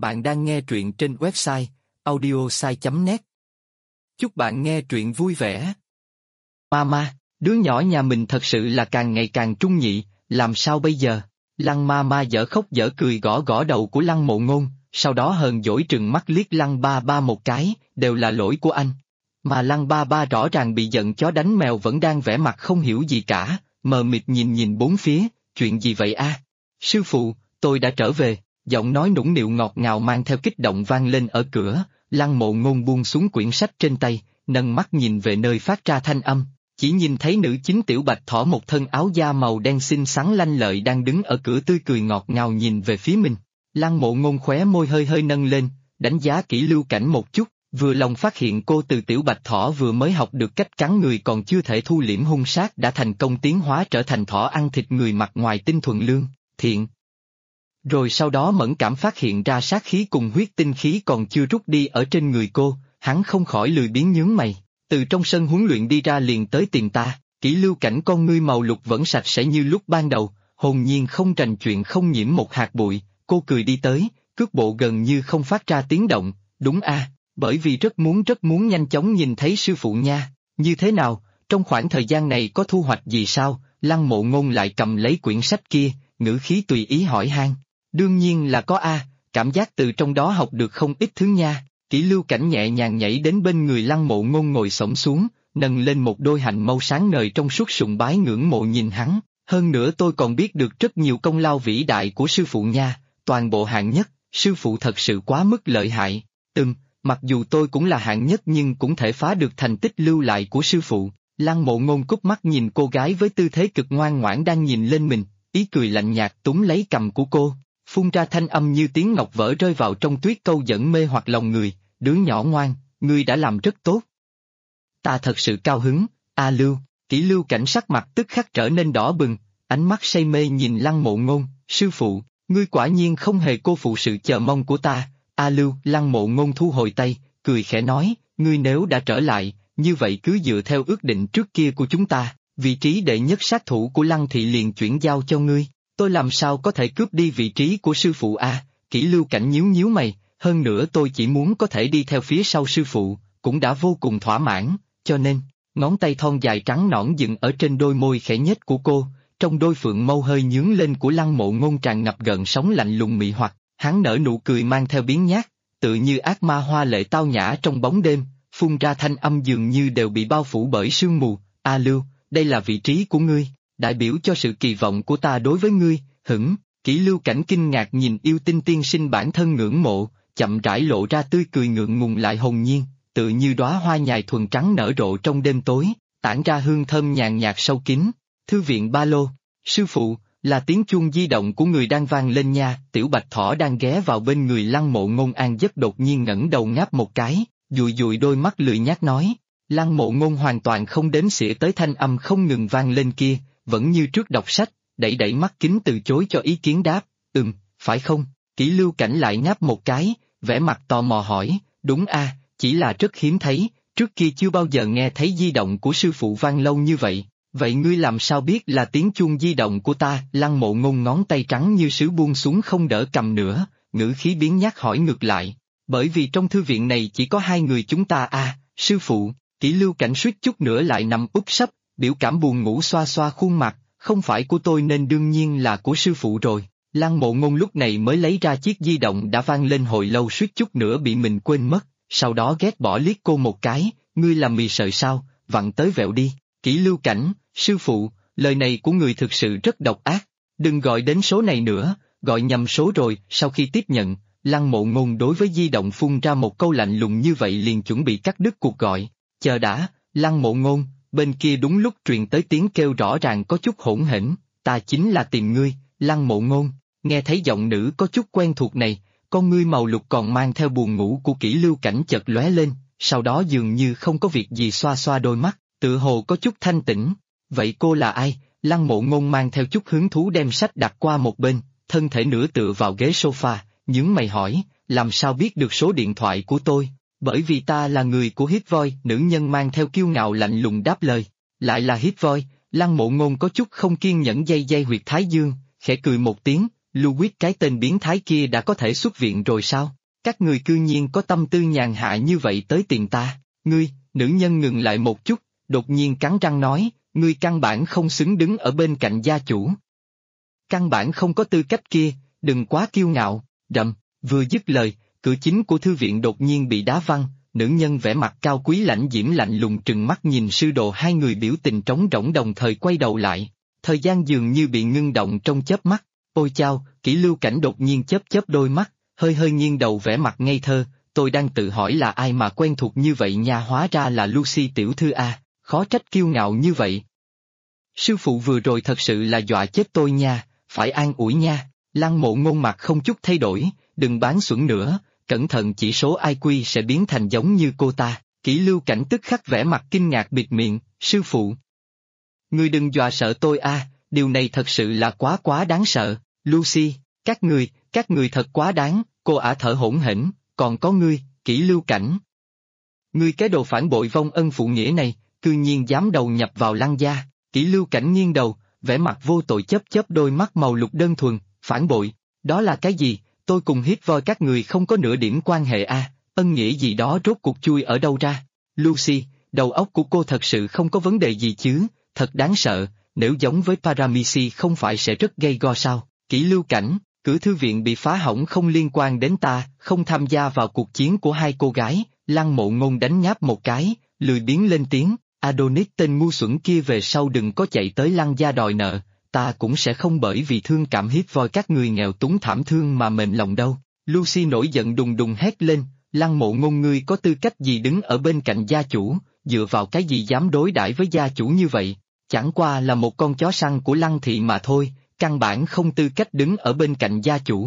Bạn đang nghe truyện trên website audiosai.net. Chúc bạn nghe truyện vui vẻ. Mama, đứa nhỏ nhà mình thật sự là càng ngày càng trung nhị, làm sao bây giờ? Lăng Mama dở khóc dở cười gõ gõ đầu của Lăng Mộ Ngôn, sau đó hờn dỗi trừng mắt liếc Lăng Ba Ba một cái, đều là lỗi của anh. Mà Lăng Ba Ba rõ ràng bị giận chó đánh mèo vẫn đang vẻ mặt không hiểu gì cả, mờ mịt nhìn bốn phía, chuyện gì vậy a? Sư phụ, tôi đã trở về. Giọng nói nũng nịu ngọt ngào mang theo kích động vang lên ở cửa. Lăng Mộ Ngôn buông xuống quyển sách trên tay, nâng mắt nhìn về nơi phát ra thanh âm, chỉ nhìn thấy nữ chính Tiểu Bạch Thỏ một thân áo da màu đen xinh xắn lanh lợi đang đứng ở cửa tươi cười ngọt ngào nhìn về phía mình. Lăng Mộ Ngôn khóe môi hơi hơi nâng lên, đánh giá kỹ Lưu Cảnh một chút, vừa lòng phát hiện cô từ Tiểu Bạch Thỏ vừa mới học được cách cắn người còn chưa thể thu liễm hung sát đã thành công tiến hóa trở thành thỏ ăn thịt người mặt ngoài tinh thuần lương, thiện. Rồi sau đó mẫn cảm phát hiện ra sát khí cùng huyết tinh khí còn chưa rút đi ở trên người cô, hắn không khỏi lười biếng nhướng mày, từ trong sân huấn luyện đi ra liền tới tìm ta. Kỷ Lưu Cảnh con ngươi màu lục vẫn sạch sẽ như lúc ban đầu, hồn nhiên không trành chuyện không nhiễm một hạt bụi. Cô cười đi tới, cước bộ gần như không phát ra tiếng động. Đúng a, bởi vì rất muốn nhanh chóng nhìn thấy sư phụ nha. Như thế nào, trong khoảng thời gian này có thu hoạch gì sao? Lăng Mộ Ngôn lại cầm lấy quyển sách kia, ngữ khí tùy ý hỏi han. Đương nhiên là có a, cảm giác từ trong đó học được không ít thứ nha. Kỷ Lưu Cảnh nhẹ nhàng nhảy đến bên người Lăng Mộ Ngôn ngồi xổm xuống, nâng lên một đôi hạnh mâu sáng ngời trong suốt sùng bái ngưỡng mộ nhìn hắn. Hơn nữa tôi còn biết được rất nhiều công lao vĩ đại của sư phụ nha, toàn bộ hạng nhất, sư phụ thật sự quá mức lợi hại. Mặc dù tôi cũng là hạng nhất nhưng cũng thể phá được thành tích lưu lại của sư phụ. Lăng Mộ Ngôn cúp mắt nhìn cô gái với tư thế cực ngoan ngoãn đang nhìn lên mình, ý cười lạnh nhạt túm lấy cằm của cô, phun ra thanh âm như tiếng ngọc vỡ rơi vào trong tuyết câu dẫn mê hoặc lòng người. Đứa nhỏ ngoan, ngươi đã làm rất tốt. Ta thật sự cao hứng, a Lưu. Kỷ Lưu Cảnh sắc mặt tức khắc trở nên đỏ bừng, ánh mắt say mê nhìn Lăng Mộ Ngôn. Sư phụ, ngươi quả nhiên không hề cô phụ sự chờ mong của ta. A Lưu. Lăng Mộ Ngôn thu hồi tay, cười khẽ nói, ngươi nếu đã trở lại, như vậy cứ dựa theo ước định trước kia của chúng ta, vị trí đệ nhất sát thủ của Lăng thị liền chuyển giao cho ngươi. Tôi làm sao có thể cướp đi vị trí của sư phụ a? Kỷ Lưu Cảnh nhíu mày, hơn nữa tôi chỉ muốn có thể đi theo phía sau sư phụ, cũng đã vô cùng thỏa mãn, cho nên, ngón tay thon dài trắng nõn dừng ở trên đôi môi khẽ nhếch của cô, trong đôi phượng mâu hơi nhướng lên của Lăng Mộ Ngôn tràn ngập gợn sóng lạnh lùng mị hoặc, hắn nở nụ cười mang theo biến nhát, tự như ác ma hoa lệ tao nhã trong bóng đêm, phun ra thanh âm dường như đều bị bao phủ bởi sương mù. A Lưu, đây là vị trí của ngươi, đại biểu cho sự kỳ vọng của ta đối với ngươi. Kỷ Lưu Cảnh kinh ngạc nhìn yêu tinh tiên sinh bản thân ngưỡng mộ, chậm rãi lộ ra tươi cười ngượng ngùng lại hồn nhiên, tự như đóa hoa nhài thuần trắng nở rộ trong đêm tối, tản ra hương thơm nhàn nhạt sâu kín. Thư viện ba lô. Sư phụ, là tiếng chuông di động của người đang vang lên nha. Tiểu Bạch Thỏ đang ghé vào bên người Lăng Mộ Ngôn an giấc đột nhiên ngẩng đầu ngáp một cái, dụi đôi mắt lười nhác nói. Lăng Mộ Ngôn hoàn toàn không đếm xỉa tới thanh âm không ngừng vang lên kia, vẫn như trước đọc sách, đẩy mắt kính từ chối cho ý kiến đáp. Phải không? Kỷ Lưu Cảnh lại ngáp một cái, vẻ mặt tò mò hỏi. Đúng a, chỉ là rất hiếm thấy, trước kia chưa bao giờ nghe thấy di động của sư phụ vang lâu như vậy. Vậy ngươi làm sao biết là tiếng chuông di động của ta? Lăng Mộ Ngôn ngón tay trắng như sứ buông xuống không đỡ cầm nữa, ngữ khí biến nhát hỏi ngược lại. Bởi vì trong thư viện này chỉ có hai người chúng ta a, sư phụ. Kỷ Lưu Cảnh suýt chút nữa lại nằm úp sấp, biểu cảm buồn ngủ xoa xoa khuôn mặt, không phải của tôi nên đương nhiên là của sư phụ rồi. Lăng Mộ Ngôn lúc này mới lấy ra chiếc di động đã vang lên hồi lâu suýt chút nữa bị mình quên mất, sau đó ghét bỏ liếc cô một cái. Ngươi làm mì sợi sao, vặn tới vẹo đi. Kỷ Lưu Cảnh, sư phụ, lời này của người thực sự rất độc ác, đừng gọi đến số này nữa, gọi nhầm số rồi. Sau khi tiếp nhận, Lăng Mộ Ngôn đối với di động phun ra một câu lạnh lùng như vậy liền chuẩn bị cắt đứt cuộc gọi. Chờ đã, Lăng Mộ Ngôn. Bên kia đúng lúc truyền tới tiếng kêu rõ ràng có chút hỗn hển, ta chính là tìm ngươi. Lăng Mộ Ngôn. Nghe thấy giọng nữ có chút quen thuộc này, con ngươi màu lục còn mang theo buồn ngủ của Kỷ Lưu Cảnh chợt lóe lên, sau đó dường như không có việc gì xoa xoa đôi mắt, tự hồ có chút thanh tĩnh. Vậy cô là ai? Lăng Mộ Ngôn mang theo chút hứng thú đem sách đặt qua một bên, thân thể nửa tựa vào ghế sofa, nhướng mày hỏi, làm sao biết được số điện thoại của tôi? Bởi vì ta là người của Hit Voi. Nữ nhân mang theo kiêu ngạo lạnh lùng đáp lời. Lại là Hit Voi. Lăng Mộ Ngôn có chút không kiên nhẫn day huyệt thái dương, khẽ cười một tiếng, Louis cái tên biến thái kia đã có thể xuất viện rồi sao? Các người cư nhiên có tâm tư nhàn hạ như vậy tới tìm ta, ngươi, nữ nhân ngừng lại một chút, đột nhiên cắn răng nói, ngươi căn bản không xứng đứng ở bên cạnh gia chủ. Căn bản không có tư cách kia, đừng quá kiêu ngạo, rầm, vừa dứt lời, cửa chính của thư viện đột nhiên bị đá văng, nữ nhân vẻ mặt cao quý lãnh diễm lạnh lùng trừng mắt nhìn sư đồ, hai người biểu tình trống rỗng đồng thời quay đầu lại, thời gian dường như bị ngưng động trong chớp mắt, ôi chao, Kỷ Lưu Cảnh đột nhiên chớp chớp đôi mắt, hơi hơi nghiêng đầu vẻ mặt ngây thơ, tôi đang tự hỏi là ai mà quen thuộc như vậy nha, hóa ra là Lucy tiểu thư a, khó trách kiêu ngạo như vậy. Sư phụ vừa rồi thật sự là dọa chết tôi nha, phải an ủi nha. Lăng Mộ Ngôn mặt không chút thay đổi, đừng bán xuẩn nữa, cẩn thận chỉ số IQ sẽ biến thành giống như cô ta. Kỷ Lưu Cảnh tức khắc vẻ mặt kinh ngạc bịt miệng, sư phụ. Ngươi đừng dọa sợ tôi a, điều này thật sự là quá đáng sợ. Lucy, các người thật quá đáng, cô ả thở hổn hển, còn có ngươi, Kỷ Lưu Cảnh. Ngươi cái đồ phản bội vong ân phụ nghĩa này, cư nhiên dám đầu nhập vào Lăng gia. Kỷ Lưu Cảnh nghiêng đầu, vẻ mặt vô tội chớp chớp đôi mắt màu lục đơn thuần, phản bội, đó là cái gì, tôi cùng Hít Voi các người không có nửa điểm quan hệ a, ân nghĩa gì đó rốt cuộc chui ở đâu ra. Lucy, đầu óc của cô thật sự không có vấn đề gì chứ, thật đáng sợ, nếu giống với Paramisi không phải sẽ rất gây go sao. Kỷ Lưu Cảnh, cửa thư viện bị phá hỏng không liên quan đến ta, không tham gia vào cuộc chiến của hai cô gái. Lăng Mộ Ngôn đánh nháp một cái, lười biếng lên tiếng, Adonis tên ngu xuẩn kia về sau đừng có chạy tới Lăng gia đòi nợ, ta cũng sẽ không bởi vì thương cảm Hít Voi các người nghèo túng thảm thương mà mềm lòng đâu. Lucy nổi giận đùng đùng hét lên, Lăng Mộ Ngôn ngươi có tư cách gì đứng ở bên cạnh gia chủ, dựa vào cái gì dám đối đãi với gia chủ như vậy, chẳng qua là một con chó săn của Lăng thị mà thôi, căn bản không tư cách đứng ở bên cạnh gia chủ.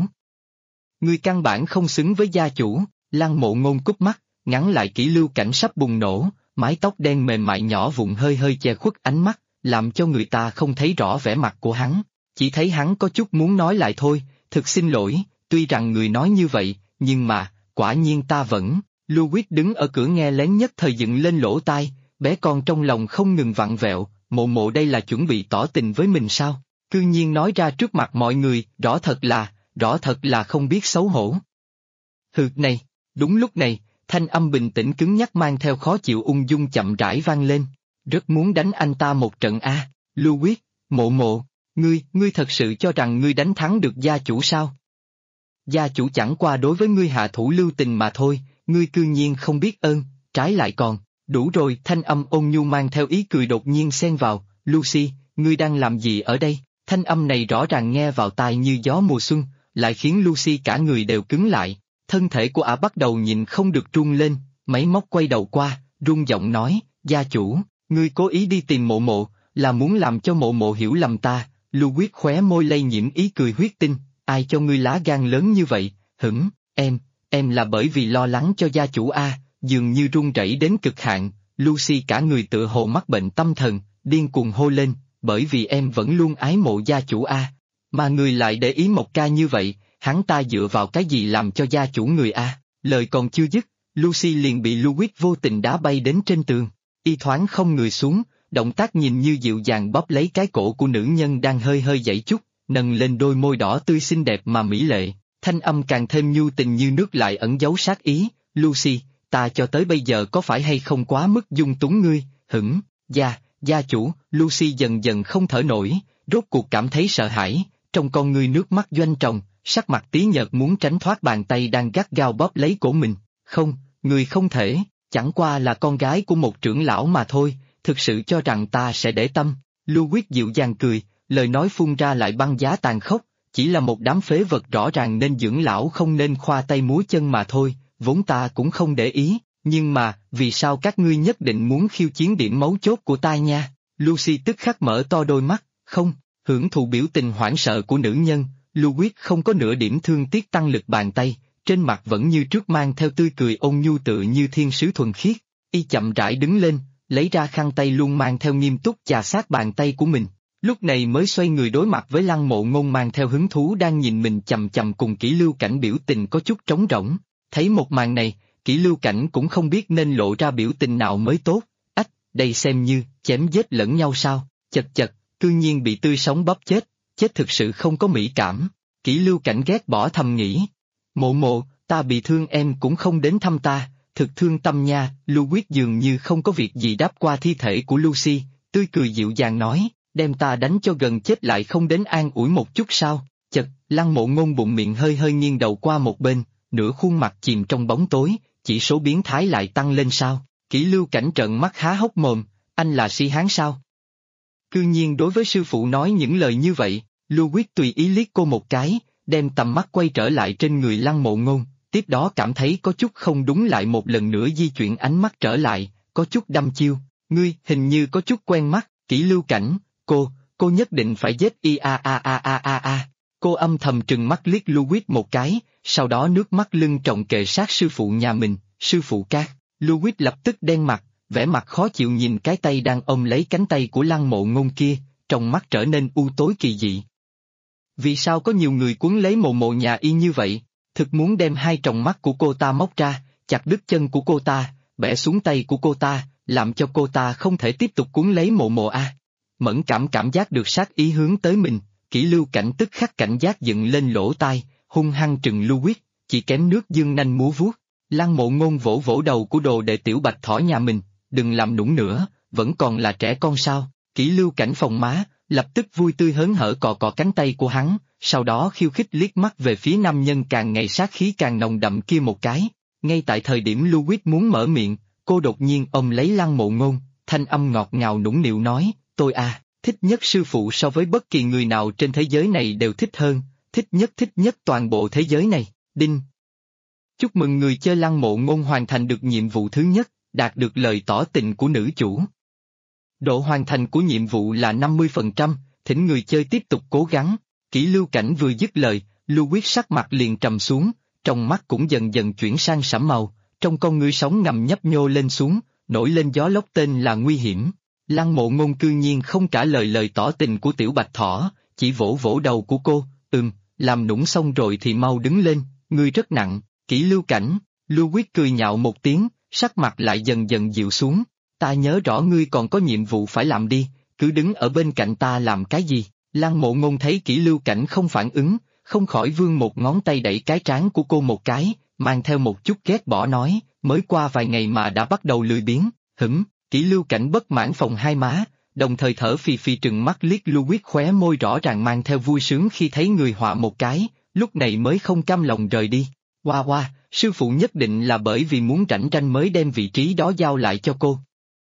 Ngươi căn bản không xứng với gia chủ. Lăng Mộ Ngôn cúp mắt, ngắn lại. Kỷ Lưu Cảnh sắp bùng nổ, mái tóc đen mềm mại nhỏ vụn hơi hơi che khuất ánh mắt, làm cho người ta không thấy rõ vẻ mặt của hắn, chỉ thấy hắn có chút muốn nói lại thôi, thực xin lỗi, tuy rằng người nói như vậy, nhưng mà, quả nhiên ta vẫn. Louis đứng ở cửa nghe lén nhất thời dựng lên lỗ tai, bé con trong lòng không ngừng vặn vẹo, Mộ Mộ đây là chuẩn bị tỏ tình với mình sao? Cư nhiên nói ra trước mặt mọi người, rõ thật là không biết xấu hổ. Hừ này, đúng lúc này, thanh âm bình tĩnh cứng nhắc mang theo khó chịu ung dung chậm rãi vang lên, rất muốn đánh anh ta một trận a. Louis, Mộ Mộ, ngươi thật sự cho rằng ngươi đánh thắng được gia chủ sao? Gia chủ chẳng qua đối với ngươi hạ thủ lưu tình mà thôi, ngươi cư nhiên không biết ơn, trái lại còn, đủ rồi. Thanh âm ôn nhu mang theo ý cười đột nhiên xen vào, Lucy, ngươi đang làm gì ở đây? Thanh âm này rõ ràng nghe vào tai như gió mùa xuân, lại khiến Lucy cả người đều cứng lại, thân thể của ả bắt đầu nhìn không được run lên, máy móc quay đầu qua, run giọng nói, gia chủ, ngươi cố ý đi tìm Mộ Mộ, là muốn làm cho Mộ Mộ hiểu lầm ta. Louis khóe môi lây nhiễm ý cười huyết tinh, ai cho ngươi lá gan lớn như vậy, em là bởi vì lo lắng cho gia chủ a. Dường như run rẩy đến cực hạn, Lucy cả người tựa hồ mắc bệnh tâm thần, điên cuồng hô lên, bởi vì em vẫn luôn ái mộ gia chủ a. Mà người lại để ý một ca như vậy, hắn ta dựa vào cái gì làm cho gia chủ người a? Lời còn chưa dứt, Lucy liền bị Louis vô tình đá bay đến trên tường, y thoáng không người xuống, động tác nhìn như dịu dàng bóp lấy cái cổ của nữ nhân đang hơi hơi giãy chút, nâng lên đôi môi đỏ tươi xinh đẹp mà mỹ lệ, thanh âm càng thêm nhu tình như nước lại ẩn giấu sát ý, Lucy, ta cho tới bây giờ có phải hay không quá mức dung túng ngươi, gia chủ. Lucy dần dần không thở nổi, rốt cuộc cảm thấy sợ hãi, trong con ngươi nước mắt doanh tròng, sắc mặt tí nhợt muốn tránh thoát bàn tay đang gắt gao bóp lấy cổ mình, không, người không thể, chẳng qua là con gái của một trưởng lão mà thôi, thực sự cho rằng ta sẽ để tâm. Louis dịu dàng cười, lời nói phun ra lại băng giá tàn khốc, chỉ là một đám phế vật rõ ràng nên dưỡng lão không nên khoa tay múa chân mà thôi, vốn ta cũng không để ý, nhưng mà, vì sao các ngươi nhất định muốn khiêu chiến điểm mấu chốt của ta nha? Lucy tức khắc mở to đôi mắt, không, hưởng thụ biểu tình hoảng sợ của nữ nhân, Louis không có nửa điểm thương tiếc tăng lực bàn tay, trên mặt vẫn như trước mang theo tươi cười ôn nhu tựa như thiên sứ thuần khiết, y chậm rãi đứng lên, lấy ra khăn tay luôn mang theo nghiêm túc chà sát bàn tay của mình, lúc này mới xoay người đối mặt với Lăng Mộ Ngôn mang theo hứng thú đang nhìn mình chằm chằm cùng Kỷ Lưu Cảnh biểu tình có chút trống rỗng, thấy một màn này, Kỷ Lưu Cảnh cũng không biết nên lộ ra biểu tình nào mới tốt, đây xem như chém giết lẫn nhau sao, chật, cư nhiên bị tươi sống bóp chết thực sự không có mỹ cảm. Kỷ Lưu Cảnh ghét bỏ thầm nghĩ. Mộ mộ, ta bị thương em cũng không đến thăm ta, thực thương tâm nha. Louis dường như không có việc gì đáp qua thi thể của Lucy, tươi cười dịu dàng nói, đem ta đánh cho gần chết lại không đến an ủi một chút sao? Chật, Lăng Mộ Ngôn bụng miệng hơi hơi nghiêng đầu qua một bên, nửa khuôn mặt chìm trong bóng tối, chỉ số biến thái lại tăng lên sao? Kỷ Lưu Cảnh trợn mắt há hốc mồm, anh là si hán sao? Cư nhiên đối với sư phụ nói những lời như vậy. Louis tùy ý liếc cô một cái, đem tầm mắt quay trở lại trên người Lăng Mộ Ngôn, tiếp đó cảm thấy có chút không đúng lại một lần nữa di chuyển ánh mắt trở lại, có chút đăm chiêu, ngươi hình như có chút quen mắt. Kỷ Lưu Cảnh, cô nhất định phải giết y a a a a a a. Cô âm thầm trừng mắt liếc Louis một cái, sau đó nước mắt lưng tròng kề sát sư phụ nhà mình, sư phụ Cát. Louis lập tức đen mặt, vẻ mặt khó chịu nhìn cái tay đang ôm lấy cánh tay của Lăng Mộ Ngôn kia, trong mắt trở nên u tối kỳ dị. Vì sao có nhiều người cuốn lấy mộ mộ nhà y như vậy? Thực muốn đem hai tròng mắt của cô ta móc ra, chặt đứt chân của cô ta, bẻ xuống tay của cô ta, làm cho cô ta không thể tiếp tục cuốn lấy mộ mộ a. Mẫn cảm giác được sát ý hướng tới mình, Kỷ Lưu Cảnh tức khắc cảnh giác dựng lên lỗ tai, hung hăng trừng Louis, chỉ kém nước dương nanh múa vuốt. Lăng Mộ Ngôn vỗ vỗ đầu của đồ đệ tiểu bạch thỏ nhà mình, đừng làm nũng nữa, vẫn còn là trẻ con sao? Kỷ Lưu Cảnh phồng má, lập tức vui tươi hớn hở cọ cọ cánh tay của hắn, sau đó khiêu khích liếc mắt về phía nam nhân càng ngày sát khí càng nồng đậm kia một cái. Ngay tại thời điểm Louis muốn mở miệng, cô đột nhiên ôm lấy Lăng Mộ Ngôn, thanh âm ngọt ngào nũng nịu nói, tôi thích nhất sư phụ so với bất kỳ người nào trên thế giới này đều thích hơn, thích nhất toàn bộ thế giới này, đinh. Chúc mừng người chơi Lăng Mộ Ngôn hoàn thành được nhiệm vụ thứ nhất, đạt được lời tỏ tình của nữ chủ. Độ hoàn thành của nhiệm vụ là 50%, thỉnh người chơi tiếp tục cố gắng. Kỷ Lưu Cảnh vừa dứt lời, Louis sắc mặt liền trầm xuống, trong mắt cũng dần dần chuyển sang sẫm màu, trong con ngươi sóng ngầm nhấp nhô lên xuống, nổi lên gió lốc tên là nguy hiểm. Lăng Mộ Ngôn cư nhiên không trả lời lời tỏ tình của tiểu bạch thỏ, chỉ vỗ vỗ đầu của cô, làm nũng xong rồi thì mau đứng lên, ngươi rất nặng. Kỷ Lưu Cảnh, Louis cười nhạo một tiếng, sắc mặt lại dần dần dịu xuống, ta nhớ rõ ngươi còn có nhiệm vụ phải làm đi, cứ đứng ở bên cạnh ta làm cái gì? Lăng Mộ Ngôn thấy Kỷ Lưu Cảnh không phản ứng, không khỏi vươn một ngón tay đẩy cái trán của cô một cái, mang theo một chút ghét bỏ nói, mới qua vài ngày mà đã bắt đầu lười biếng, Kỷ Lưu Cảnh bất mãn phồng hai má, đồng thời thở phì phì trừng mắt liếc Louis khóe môi rõ ràng mang theo vui sướng khi thấy người họa một cái, lúc này mới không cam lòng rời đi. Hoa, sư phụ nhất định là bởi vì muốn rảnh ranh mới đem vị trí đó giao lại cho cô.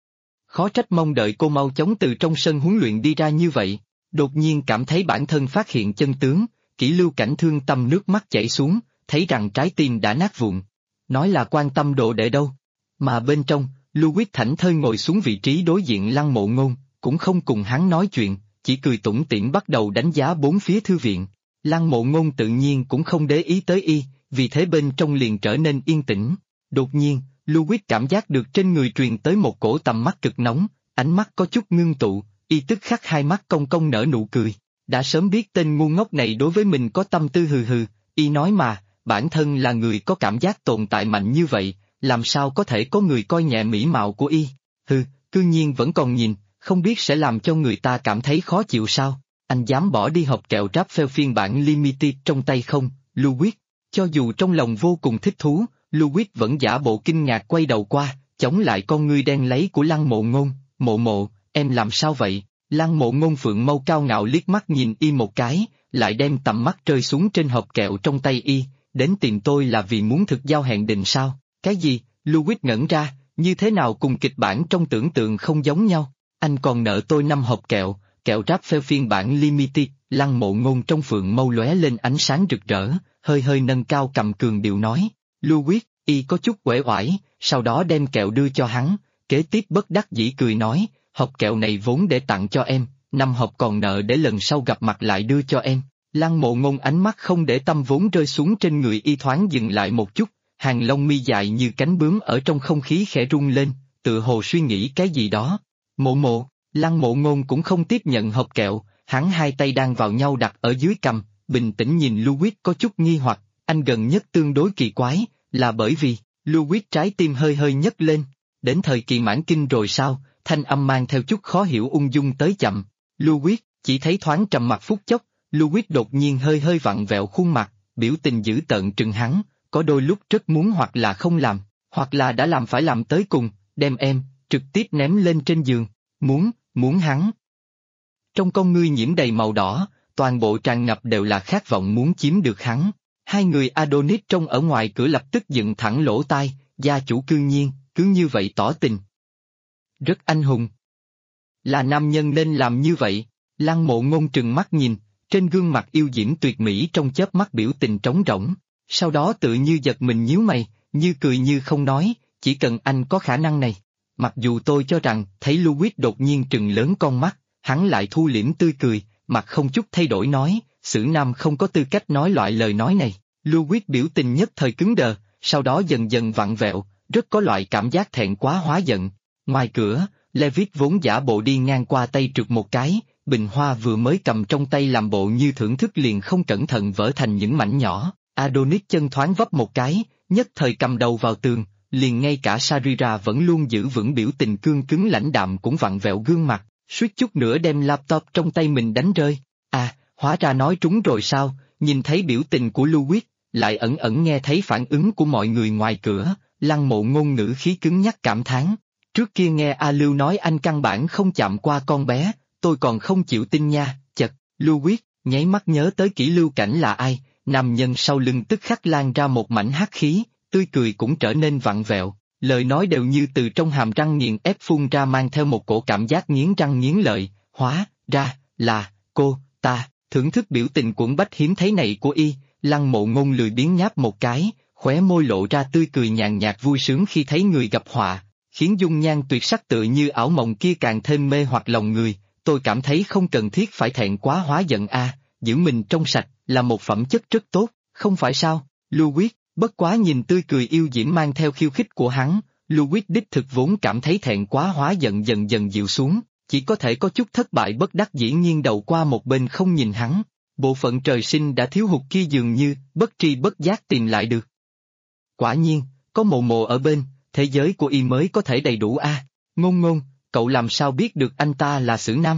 Khó trách mong đợi cô mau chóng từ trong sân huấn luyện đi ra như vậy, đột nhiên cảm thấy bản thân phát hiện chân tướng, Kỷ Lưu Cảnh thương tâm nước mắt chảy xuống, thấy rằng trái tim đã nát vụn. Nói là quan tâm độ đệ đâu, mà bên trong, Louis thảnh thơi ngồi xuống vị trí đối diện Lăng Mộ Ngôn, cũng không cùng hắn nói chuyện, chỉ cười tủm tỉm bắt đầu đánh giá bốn phía thư viện. Lăng Mộ Ngôn tự nhiên cũng không để ý tới y, vì thế bên trong liền trở nên yên tĩnh. Đột nhiên, Louis cảm giác được trên người truyền tới một cổ tầm mắt cực nóng, ánh mắt có chút ngưng tụ, y tức khắc hai mắt cong cong nở nụ cười. Đã sớm biết tên ngu ngốc này đối với mình có tâm tư hừ, y nói mà, bản thân là người có cảm giác tồn tại mạnh như vậy, làm sao có thể có người coi nhẹ mỹ mạo của y? Cư nhiên vẫn còn nhìn, không biết sẽ làm cho người ta cảm thấy khó chịu sao? Anh dám bỏ đi hộp kẹo Raphael phiên bản limited trong tay không, Louis? Cho dù trong lòng vô cùng thích thú, Louis vẫn giả bộ kinh ngạc quay đầu qua, chống lại con ngươi đen lấy của Lăng Mộ Ngôn. Mộ, em làm sao vậy? Lăng Mộ Ngôn phượng mâu cao ngạo liếc mắt nhìn y một cái, lại đem tầm mắt rơi xuống trên hộp kẹo trong tay y, đến tìm tôi là vì muốn thực giao hẹn định sao? Cái gì? Louis ngẩn ra, như thế nào cùng kịch bản trong tưởng tượng không giống nhau? Anh còn nợ tôi 5 hộp kẹo Raphael phiên bản limited. Lăng Mộ Ngôn trong phượng mâu lóe lên ánh sáng rực rỡ, hơi nâng cao cầm cường điệu nói. Louis, y có chút uể oải, sau đó đem kẹo đưa cho hắn, kế tiếp bất đắc dĩ cười nói, hộp kẹo này vốn để tặng cho em, 5 hộp còn nợ để lần sau gặp mặt lại đưa cho em. Lăng Mộ Ngôn ánh mắt không để tâm vốn rơi xuống trên người y thoáng dừng lại một chút, hàng lông mi dài như cánh bướm ở trong không khí khẽ rung lên, tự hồ suy nghĩ cái gì đó. Mộ, Lăng Mộ Ngôn cũng không tiếp nhận hộp kẹo, hắn hai tay đang vào nhau đặt ở dưới cằm, bình tĩnh nhìn Louis có chút nghi hoặc, anh gần nhất tương đối kỳ quái, là bởi vì, Louis trái tim hơi nhấc lên, đến thời kỳ mãn kinh rồi sao? Thanh âm mang theo chút khó hiểu ung dung tới chậm. Louis chỉ thấy thoáng trầm mặt phút chốc, Louis đột nhiên hơi hơi vặn vẹo khuôn mặt, biểu tình dữ tợn trừng hắn, có đôi lúc rất muốn hoặc là không làm, hoặc là đã làm phải làm tới cùng, đem em, trực tiếp ném lên trên giường, muốn hắn. Trong con ngươi nhiễm đầy màu đỏ, toàn bộ tràn ngập đều là khát vọng muốn chiếm được hắn. Hai người Adonis trông ở ngoài cửa lập tức dựng thẳng lỗ tai, gia chủ cư nhiên, cứ như vậy tỏ tình. Rất anh hùng. Là nam nhân nên làm như vậy, Lăng Mộ Ngôn trừng mắt nhìn, trên gương mặt yêu diễm tuyệt mỹ trong chớp mắt biểu tình trống rỗng, sau đó tự như giật mình nhíu mày, như cười như không nói, chỉ cần anh có khả năng này. Mặc dù tôi cho rằng, thấy Louis đột nhiên trừng lớn con mắt, hắn lại thu liễm tươi cười, mặt không chút thay đổi nói, xử nam không có tư cách nói loại lời nói này. Louis biểu tình nhất thời cứng đờ, sau đó dần dần vặn vẹo, rất có loại cảm giác thẹn quá hóa giận. Ngoài cửa, Levitt vốn giả bộ đi ngang qua tay trượt một cái, bình hoa vừa mới cầm trong tay làm bộ như thưởng thức liền không cẩn thận vỡ thành những mảnh nhỏ. Adonis chân thoáng vấp một cái, nhất thời cầm đầu vào tường, liền ngay cả Sarira vẫn luôn giữ vững biểu tình cương cứng lãnh đạm cũng vặn vẹo gương mặt, suýt chút nữa đem laptop trong tay mình đánh rơi. À, hóa ra nói trúng rồi sao, nhìn thấy biểu tình của Louis, lại ẩn ẩn nghe thấy phản ứng của mọi người ngoài cửa, Lăng Mộ Ngôn ngữ khí cứng nhắc cảm thán. Trước kia nghe A Lưu nói anh căn bản không chạm qua con bé, tôi còn không chịu tin nha, chật, Louis, nháy mắt nhớ tới kỹ Lưu Cảnh là ai, nam nhân sau lưng tức khắc lan ra một mảnh hắc khí, tươi cười cũng trở nên vặn vẹo, lời nói đều như từ trong hàm răng nghiền ép phun ra mang theo một cổ cảm giác nghiến răng nghiến lợi, hóa ra là cô, ta, thưởng thức biểu tình cuộn bách hiếm thấy này của y, Lăng Mộ Ngôn lười biếng nháp một cái, khóe môi lộ ra tươi cười nhàn nhạt vui sướng khi thấy người gặp họa, khiến dung nhan tuyệt sắc tựa như ảo mộng kia càng thêm mê hoặc lòng người. Tôi cảm thấy không cần thiết phải thẹn quá hóa giận giữ mình trong sạch, là một phẩm chất rất tốt, không phải sao, Louis, bất quá nhìn tươi cười yêu diễm mang theo khiêu khích của hắn, Louis đích thực vốn cảm thấy thẹn quá hóa giận dần dần dịu xuống, chỉ có thể có chút thất bại bất đắc dĩ nghiêng đầu qua một bên không nhìn hắn, bộ phận trời sinh đã thiếu hụt kia dường như, bất tri bất giác tìm lại được. Quả nhiên, có mộ mộ ở bên, thế giới của y mới có thể đầy đủ Ngôn Ngôn, cậu làm sao biết được anh ta là xử nam?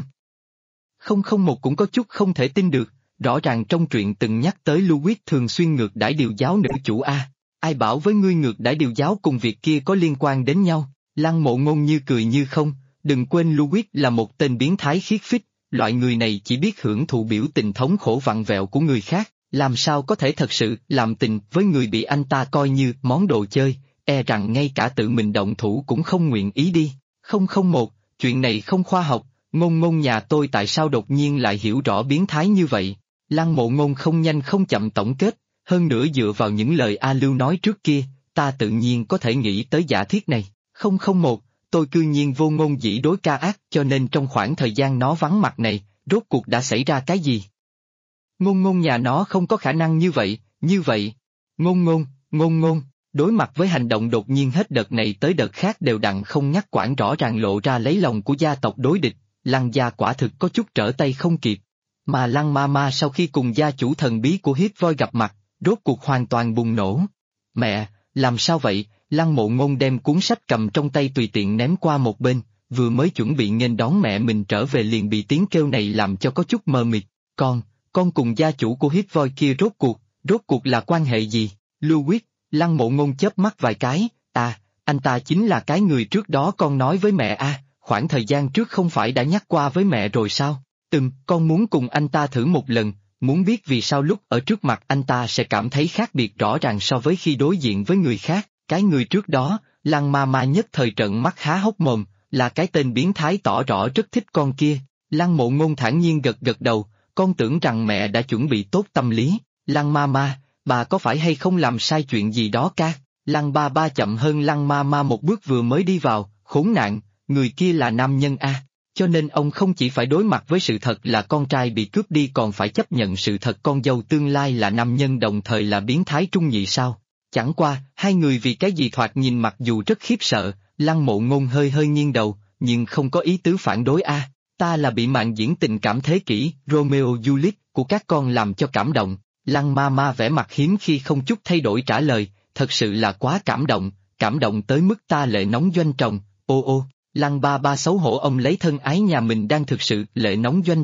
001 cũng có chút không thể tin được, rõ ràng trong truyện từng nhắc tới Louis thường xuyên ngược đãi điều giáo nữ chủ ai bảo với ngươi ngược đãi điều giáo cùng việc kia có liên quan đến nhau, Lăng Mộ Ngôn như cười như không, đừng quên Louis là một tên biến thái khiết phích, loại người này chỉ biết hưởng thụ biểu tình thống khổ vặn vẹo của người khác, làm sao có thể thật sự làm tình với người bị anh ta coi như món đồ chơi, e rằng ngay cả tự mình động thủ cũng không nguyện ý đi. 001, chuyện này không khoa học, Ngôn Ngôn nhà tôi tại sao đột nhiên lại hiểu rõ biến thái như vậy? Lăng Mộ Ngôn không nhanh không chậm tổng kết, hơn nữa dựa vào những lời A Lưu nói trước kia, ta tự nhiên có thể nghĩ tới giả thiết này. 001, tôi cư nhiên vô ngôn dĩ đối ca ác cho nên trong khoảng thời gian nó vắng mặt này, rốt cuộc đã xảy ra cái gì? Ngôn Ngôn nhà nó không có khả năng như vậy. Ngôn Ngôn. Đối mặt với hành động đột nhiên hết đợt này tới đợt khác đều đặn không ngắt quãng rõ ràng lộ ra lấy lòng của gia tộc đối địch, Lăng gia quả thực có chút trở tay không kịp. Mà Lăng Mama sau khi cùng gia chủ thần bí của Hiếp Voi gặp mặt, rốt cuộc hoàn toàn bùng nổ. Mẹ, làm sao vậy? Lăng Mộ Ngôn đem cuốn sách cầm trong tay tùy tiện ném qua một bên, vừa mới chuẩn bị nghênh đón mẹ mình trở về liền bị tiếng kêu này làm cho có chút mờ mịt. Con cùng gia chủ của Hiếp Voi kia rốt cuộc là quan hệ gì? Louis, Lăng Mộ Ngôn chớp mắt vài cái, anh ta chính là cái người trước đó con nói với mẹ khoảng thời gian trước không phải đã nhắc qua với mẹ rồi sao? Con muốn cùng anh ta thử một lần, muốn biết vì sao lúc ở trước mặt anh ta sẽ cảm thấy khác biệt rõ ràng so với khi đối diện với người khác, cái người trước đó, Lăng Mama nhất thời trợn mắt há hốc mồm, là cái tên biến thái tỏ rõ rất thích con kia. Lăng Mộ Ngôn thản nhiên gật đầu, con tưởng rằng mẹ đã chuẩn bị tốt tâm lý. Lăng Mama, bà có phải hay không làm sai chuyện gì đó ca? Lăng Ba chậm hơn Lăng Mama một bước vừa mới đi vào, khốn nạn, người kia là nam nhân cho nên ông không chỉ phải đối mặt với sự thật là con trai bị cướp đi còn phải chấp nhận sự thật con dâu tương lai là nam nhân đồng thời là biến thái trung nhị sao? Chẳng qua, hai người vì cái gì thoạt nhìn mặc dù rất khiếp sợ, Lăng Mộ Ngôn hơi nghiêng đầu, nhưng không có ý tứ phản đối ta là bị màn diễn tình cảm thế kỷ Romeo Juliet của các con làm cho cảm động. Lăng Mama vẻ mặt hiếm khi không chút thay đổi trả lời, thật sự là quá cảm động tới mức ta lệ nóng doanh trọng. Lăng Ba xấu hổ ông lấy thân ái nhà mình đang thực sự lệ nóng doanh trọng,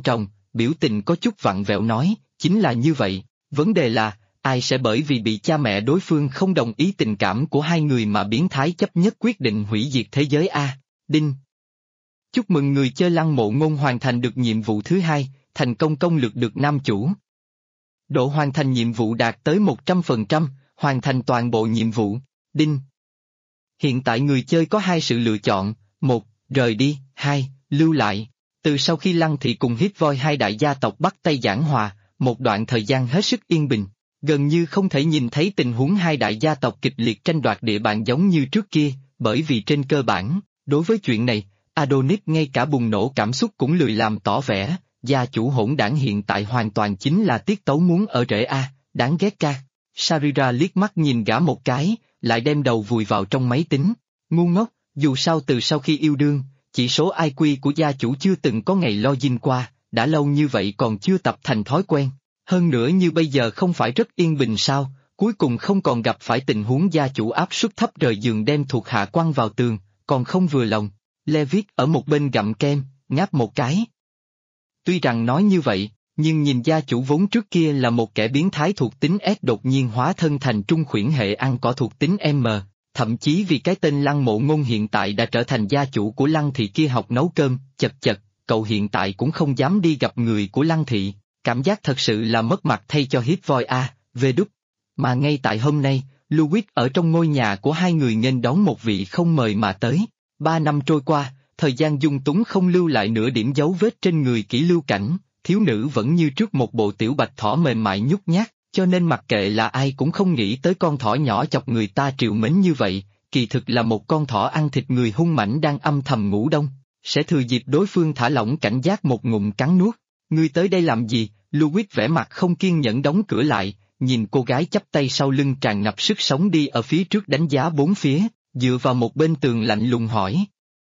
biểu tình có chút vặn vẹo nói, chính là như vậy, vấn đề là, ai sẽ bởi vì bị cha mẹ đối phương không đồng ý tình cảm của hai người mà biến thái chấp nhất quyết định hủy diệt thế giới a. Đinh. Chúc mừng người chơi Lăng Mộ Ngôn hoàn thành được nhiệm vụ thứ hai, thành công công lược được nam chủ. Độ hoàn thành nhiệm vụ đạt tới 100%, hoàn thành toàn bộ nhiệm vụ. Đinh. Hiện tại người chơi có hai sự lựa chọn, một, rời đi, hai, lưu lại. Từ sau khi Lăng Thị cùng Hit Voi hai đại gia tộc bắt tay giảng hòa, một đoạn thời gian hết sức yên bình, gần như không thể nhìn thấy tình huống hai đại gia tộc kịch liệt tranh đoạt địa bàn giống như trước kia, bởi vì trên cơ bản, đối với chuyện này, Adonis ngay cả bùng nổ cảm xúc cũng lười làm tỏ vẻ, gia chủ hỗn đảng hiện tại hoàn toàn chính là tiết tấu muốn ở rễ a, đáng ghét ca. Sarira liếc mắt nhìn gã một cái, lại đem đầu vùi vào trong máy tính, ngu ngốc, dù sao từ sau khi yêu đương, chỉ số IQ của gia chủ chưa từng có ngày login qua, đã lâu như vậy còn chưa tập thành thói quen. Hơn nữa như bây giờ không phải rất yên bình sao, cuối cùng không còn gặp phải tình huống gia chủ áp suất thấp rời giường đem thuộc hạ quăng vào tường, còn không vừa lòng. Levitt ở một bên gặm kem, ngáp một cái. Tuy rằng nói như vậy, nhưng nhìn gia chủ vốn trước kia là một kẻ biến thái thuộc tính S đột nhiên hóa thân thành trung khuyển hệ ăn cỏ thuộc tính M, thậm chí vì cái tên Lăng Mộ Ngôn hiện tại đã trở thành gia chủ của Lăng Thị kia học nấu cơm, chật chật, cậu hiện tại cũng không dám đi gặp người của Lăng Thị, cảm giác thật sự là mất mặt thay cho Hit Voi A, về đúc. Mà ngay tại hôm nay, Louis ở trong ngôi nhà của hai người nghênh đón một vị không mời mà tới. 3 năm trôi qua, thời gian dung túng không lưu lại nửa điểm dấu vết trên người Kỷ Lưu Cảnh, thiếu nữ vẫn như trước một bộ tiểu bạch thỏ mềm mại nhút nhát, cho nên mặc kệ là ai cũng không nghĩ tới con thỏ nhỏ chọc người ta trìu mến như vậy, kỳ thực là một con thỏ ăn thịt người hung mãnh đang âm thầm ngủ đông, sẽ thừa dịp đối phương thả lỏng cảnh giác một ngụm cắn nuốt. Ngươi tới đây làm gì? Louis vẻ mặt không kiên nhẫn đóng cửa lại, nhìn cô gái chắp tay sau lưng tràn ngập sức sống đi ở phía trước đánh giá bốn phía, dựa vào một bên tường lạnh lùng hỏi.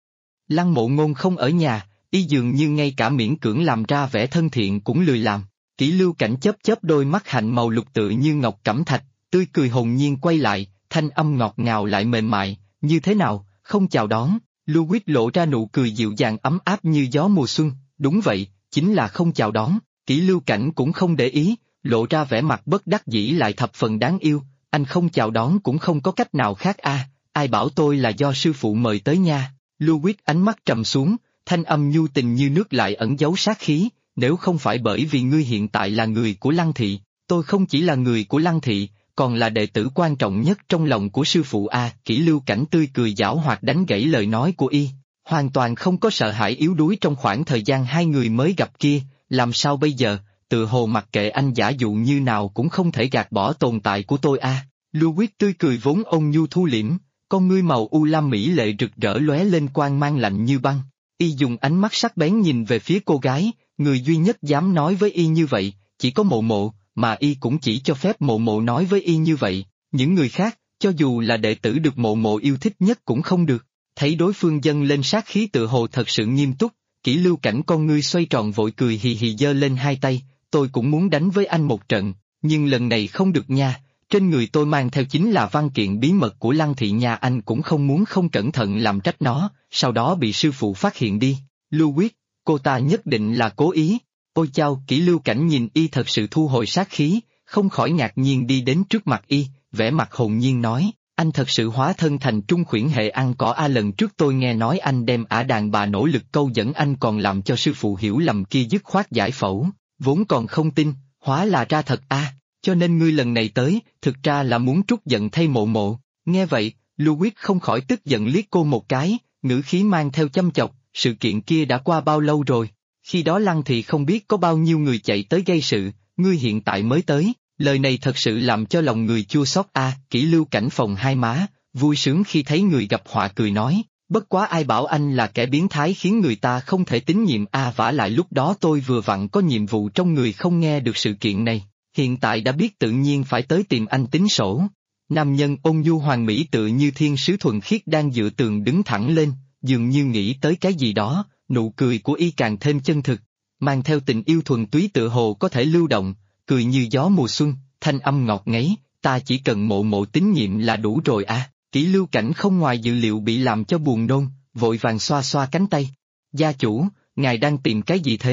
Lăng Mộ Ngôn không ở nhà, y dường như ngay cả miễn cưỡng làm ra vẻ thân thiện cũng lười làm. Kỷ Lưu Cảnh chớp chớp đôi mắt hạnh màu lục tự như ngọc cẩm thạch, tươi cười hồn nhiên quay lại, thanh âm ngọt ngào lại mềm mại, như thế nào, không chào đón. Louis lộ ra nụ cười dịu dàng ấm áp như gió mùa xuân, đúng vậy, chính là không chào đón. Kỷ Lưu Cảnh cũng không để ý, lộ ra vẻ mặt bất đắc dĩ lại thập phần đáng yêu, anh không chào đón cũng không có cách nào khác a, ai bảo tôi là do sư phụ mời tới nha. Louis ánh mắt trầm xuống, thanh âm nhu tình như nước lại ẩn giấu sát khí, nếu không phải bởi vì ngươi hiện tại là người của Lăng Thị, tôi không chỉ là người của Lăng Thị, còn là đệ tử quan trọng nhất trong lòng của sư phụ a. Kỷ Lưu Cảnh tươi cười giảo hoạt đánh gãy lời nói của y, hoàn toàn không có sợ hãi yếu đuối trong khoảng thời gian hai người mới gặp kia, làm sao bây giờ, tự hồ mặc kệ anh giả dụ như nào cũng không thể gạt bỏ tồn tại của tôi a. Louis tươi cười vốn ôn nhu thu liễm, con ngươi màu u lam mỹ lệ rực rỡ lóe lên quang mang lạnh như băng, y dùng ánh mắt sắc bén nhìn về phía cô gái, người duy nhất dám nói với y như vậy, chỉ có Mộ Mộ, mà y cũng chỉ cho phép Mộ Mộ nói với y như vậy, những người khác, cho dù là đệ tử được Mộ Mộ yêu thích nhất cũng không được. Thấy đối phương dâng lên sát khí tự hồ thật sự nghiêm túc, Kỷ Lưu Cảnh con ngươi xoay tròn vội cười hì hì giơ lên hai tay, tôi cũng muốn đánh với anh một trận, nhưng lần này không được nha, trên người tôi mang theo chính là văn kiện bí mật của Lăng Thị nha, anh cũng không muốn không cẩn thận làm trách nó, sau đó bị sư phụ phát hiện đi. Louis, cô ta nhất định là cố ý. Ôi chao, Kỷ Lưu Cảnh nhìn y thật sự thu hồi sát khí, không khỏi ngạc nhiên đi đến trước mặt y, vẻ mặt hồn nhiên nói, anh thật sự hóa thân thành trung khuyển hệ ăn cỏ a, lần trước tôi nghe nói anh đem ả đàn bà nỗ lực câu dẫn anh còn làm cho sư phụ hiểu lầm kia dứt khoát giải phẫu, vốn còn không tin, hóa là ra thật a, cho nên ngươi lần này tới, thực ra là muốn trút giận thay Mộ Mộ. Nghe vậy, Louis không khỏi tức giận liếc cô một cái, ngữ khí mang theo châm chọc, sự kiện kia đã qua bao lâu rồi, khi đó Lăng Thị không biết có bao nhiêu người chạy tới gây sự, ngươi hiện tại mới tới, lời này thật sự làm cho lòng người chua xót a. Kỷ Lưu Cảnh phồng hai má, vui sướng khi thấy người gặp họa cười nói, bất quá ai bảo anh là kẻ biến thái khiến người ta không thể tín nhiệm a, vả lại lúc đó tôi vừa vặn có nhiệm vụ trong người không nghe được sự kiện này, hiện tại đã biết tự nhiên phải tới tìm anh tính sổ. Nam nhân ôn nhu hoàng mỹ tự như thiên sứ thuần khiết đang dựa tường đứng thẳng lên, dường như nghĩ tới cái gì đó, nụ cười của y càng thêm chân thực, mang theo tình yêu thuần túy tựa hồ có thể lưu động, cười như gió mùa xuân, thanh âm ngọt ngấy, ta chỉ cần Mộ Mộ tín nhiệm là đủ rồi à. Kỷ Lưu Cảnh không ngoài dự liệu bị làm cho buồn nôn, vội vàng xoa xoa cánh tay. Gia chủ, ngài đang tìm cái gì thế?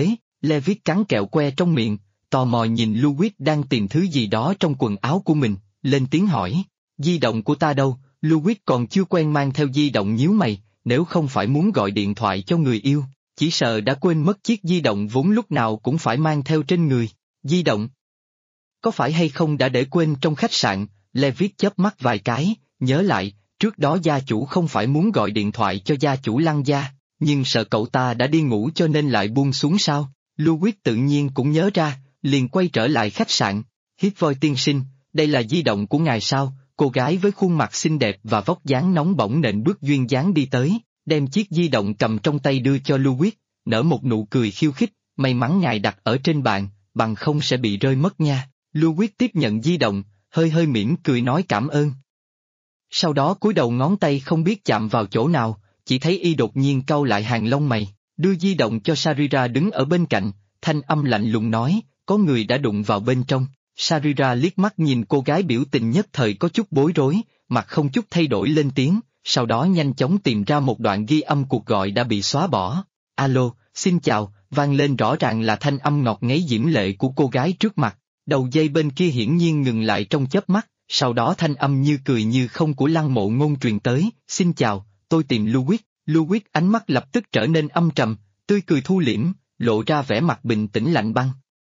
Levitt cắn kẹo que trong miệng, tò mò nhìn Louis đang tìm thứ gì đó trong quần áo của mình, lên tiếng hỏi. Di động của ta đâu? Louis còn chưa quen mang theo di động nhíu mày, nếu không phải muốn gọi điện thoại cho người yêu, chỉ sợ đã quên mất chiếc di động vốn lúc nào cũng phải mang theo trên người. Di động? Có phải hay không đã để quên trong khách sạn? Levitt chớp mắt vài cái, nhớ lại, trước đó gia chủ không phải muốn gọi điện thoại cho gia chủ Lăng gia, nhưng sợ cậu ta đã đi ngủ cho nên lại buông xuống sao? Louis tự nhiên cũng nhớ ra, liền quay trở lại khách sạn. Hiếp voi tiên sinh, đây là di động của ngài sao? Cô gái với khuôn mặt xinh đẹp và vóc dáng nóng bỏng nện bước duyên dáng đi tới, đem chiếc di động cầm trong tay đưa cho Louis, nở một nụ cười khiêu khích, may mắn ngài đặt ở trên bàn, bằng không sẽ bị rơi mất nha. Louis tiếp nhận di động, hơi hơi mỉm cười nói cảm ơn. Sau đó cúi đầu ngón tay không biết chạm vào chỗ nào, chỉ thấy y đột nhiên cau lại hàng lông mày, đưa di động cho Sarira đứng ở bên cạnh, thanh âm lạnh lùng nói, có người đã đụng vào bên trong. Sarira liếc mắt nhìn cô gái biểu tình nhất thời có chút bối rối, mặt không chút thay đổi lên tiếng, sau đó nhanh chóng tìm ra một đoạn ghi âm cuộc gọi đã bị xóa bỏ. Alo, xin chào, vang lên rõ ràng là thanh âm ngọt ngấy diễm lệ của cô gái trước mặt, đầu dây bên kia hiển nhiên ngừng lại trong chớp mắt, sau đó thanh âm như cười như không của Lăng Mộ Ngôn truyền tới, xin chào, tôi tìm Louis. Louis ánh mắt lập tức trở nên âm trầm, tươi cười thu liễm, lộ ra vẻ mặt bình tĩnh lạnh băng.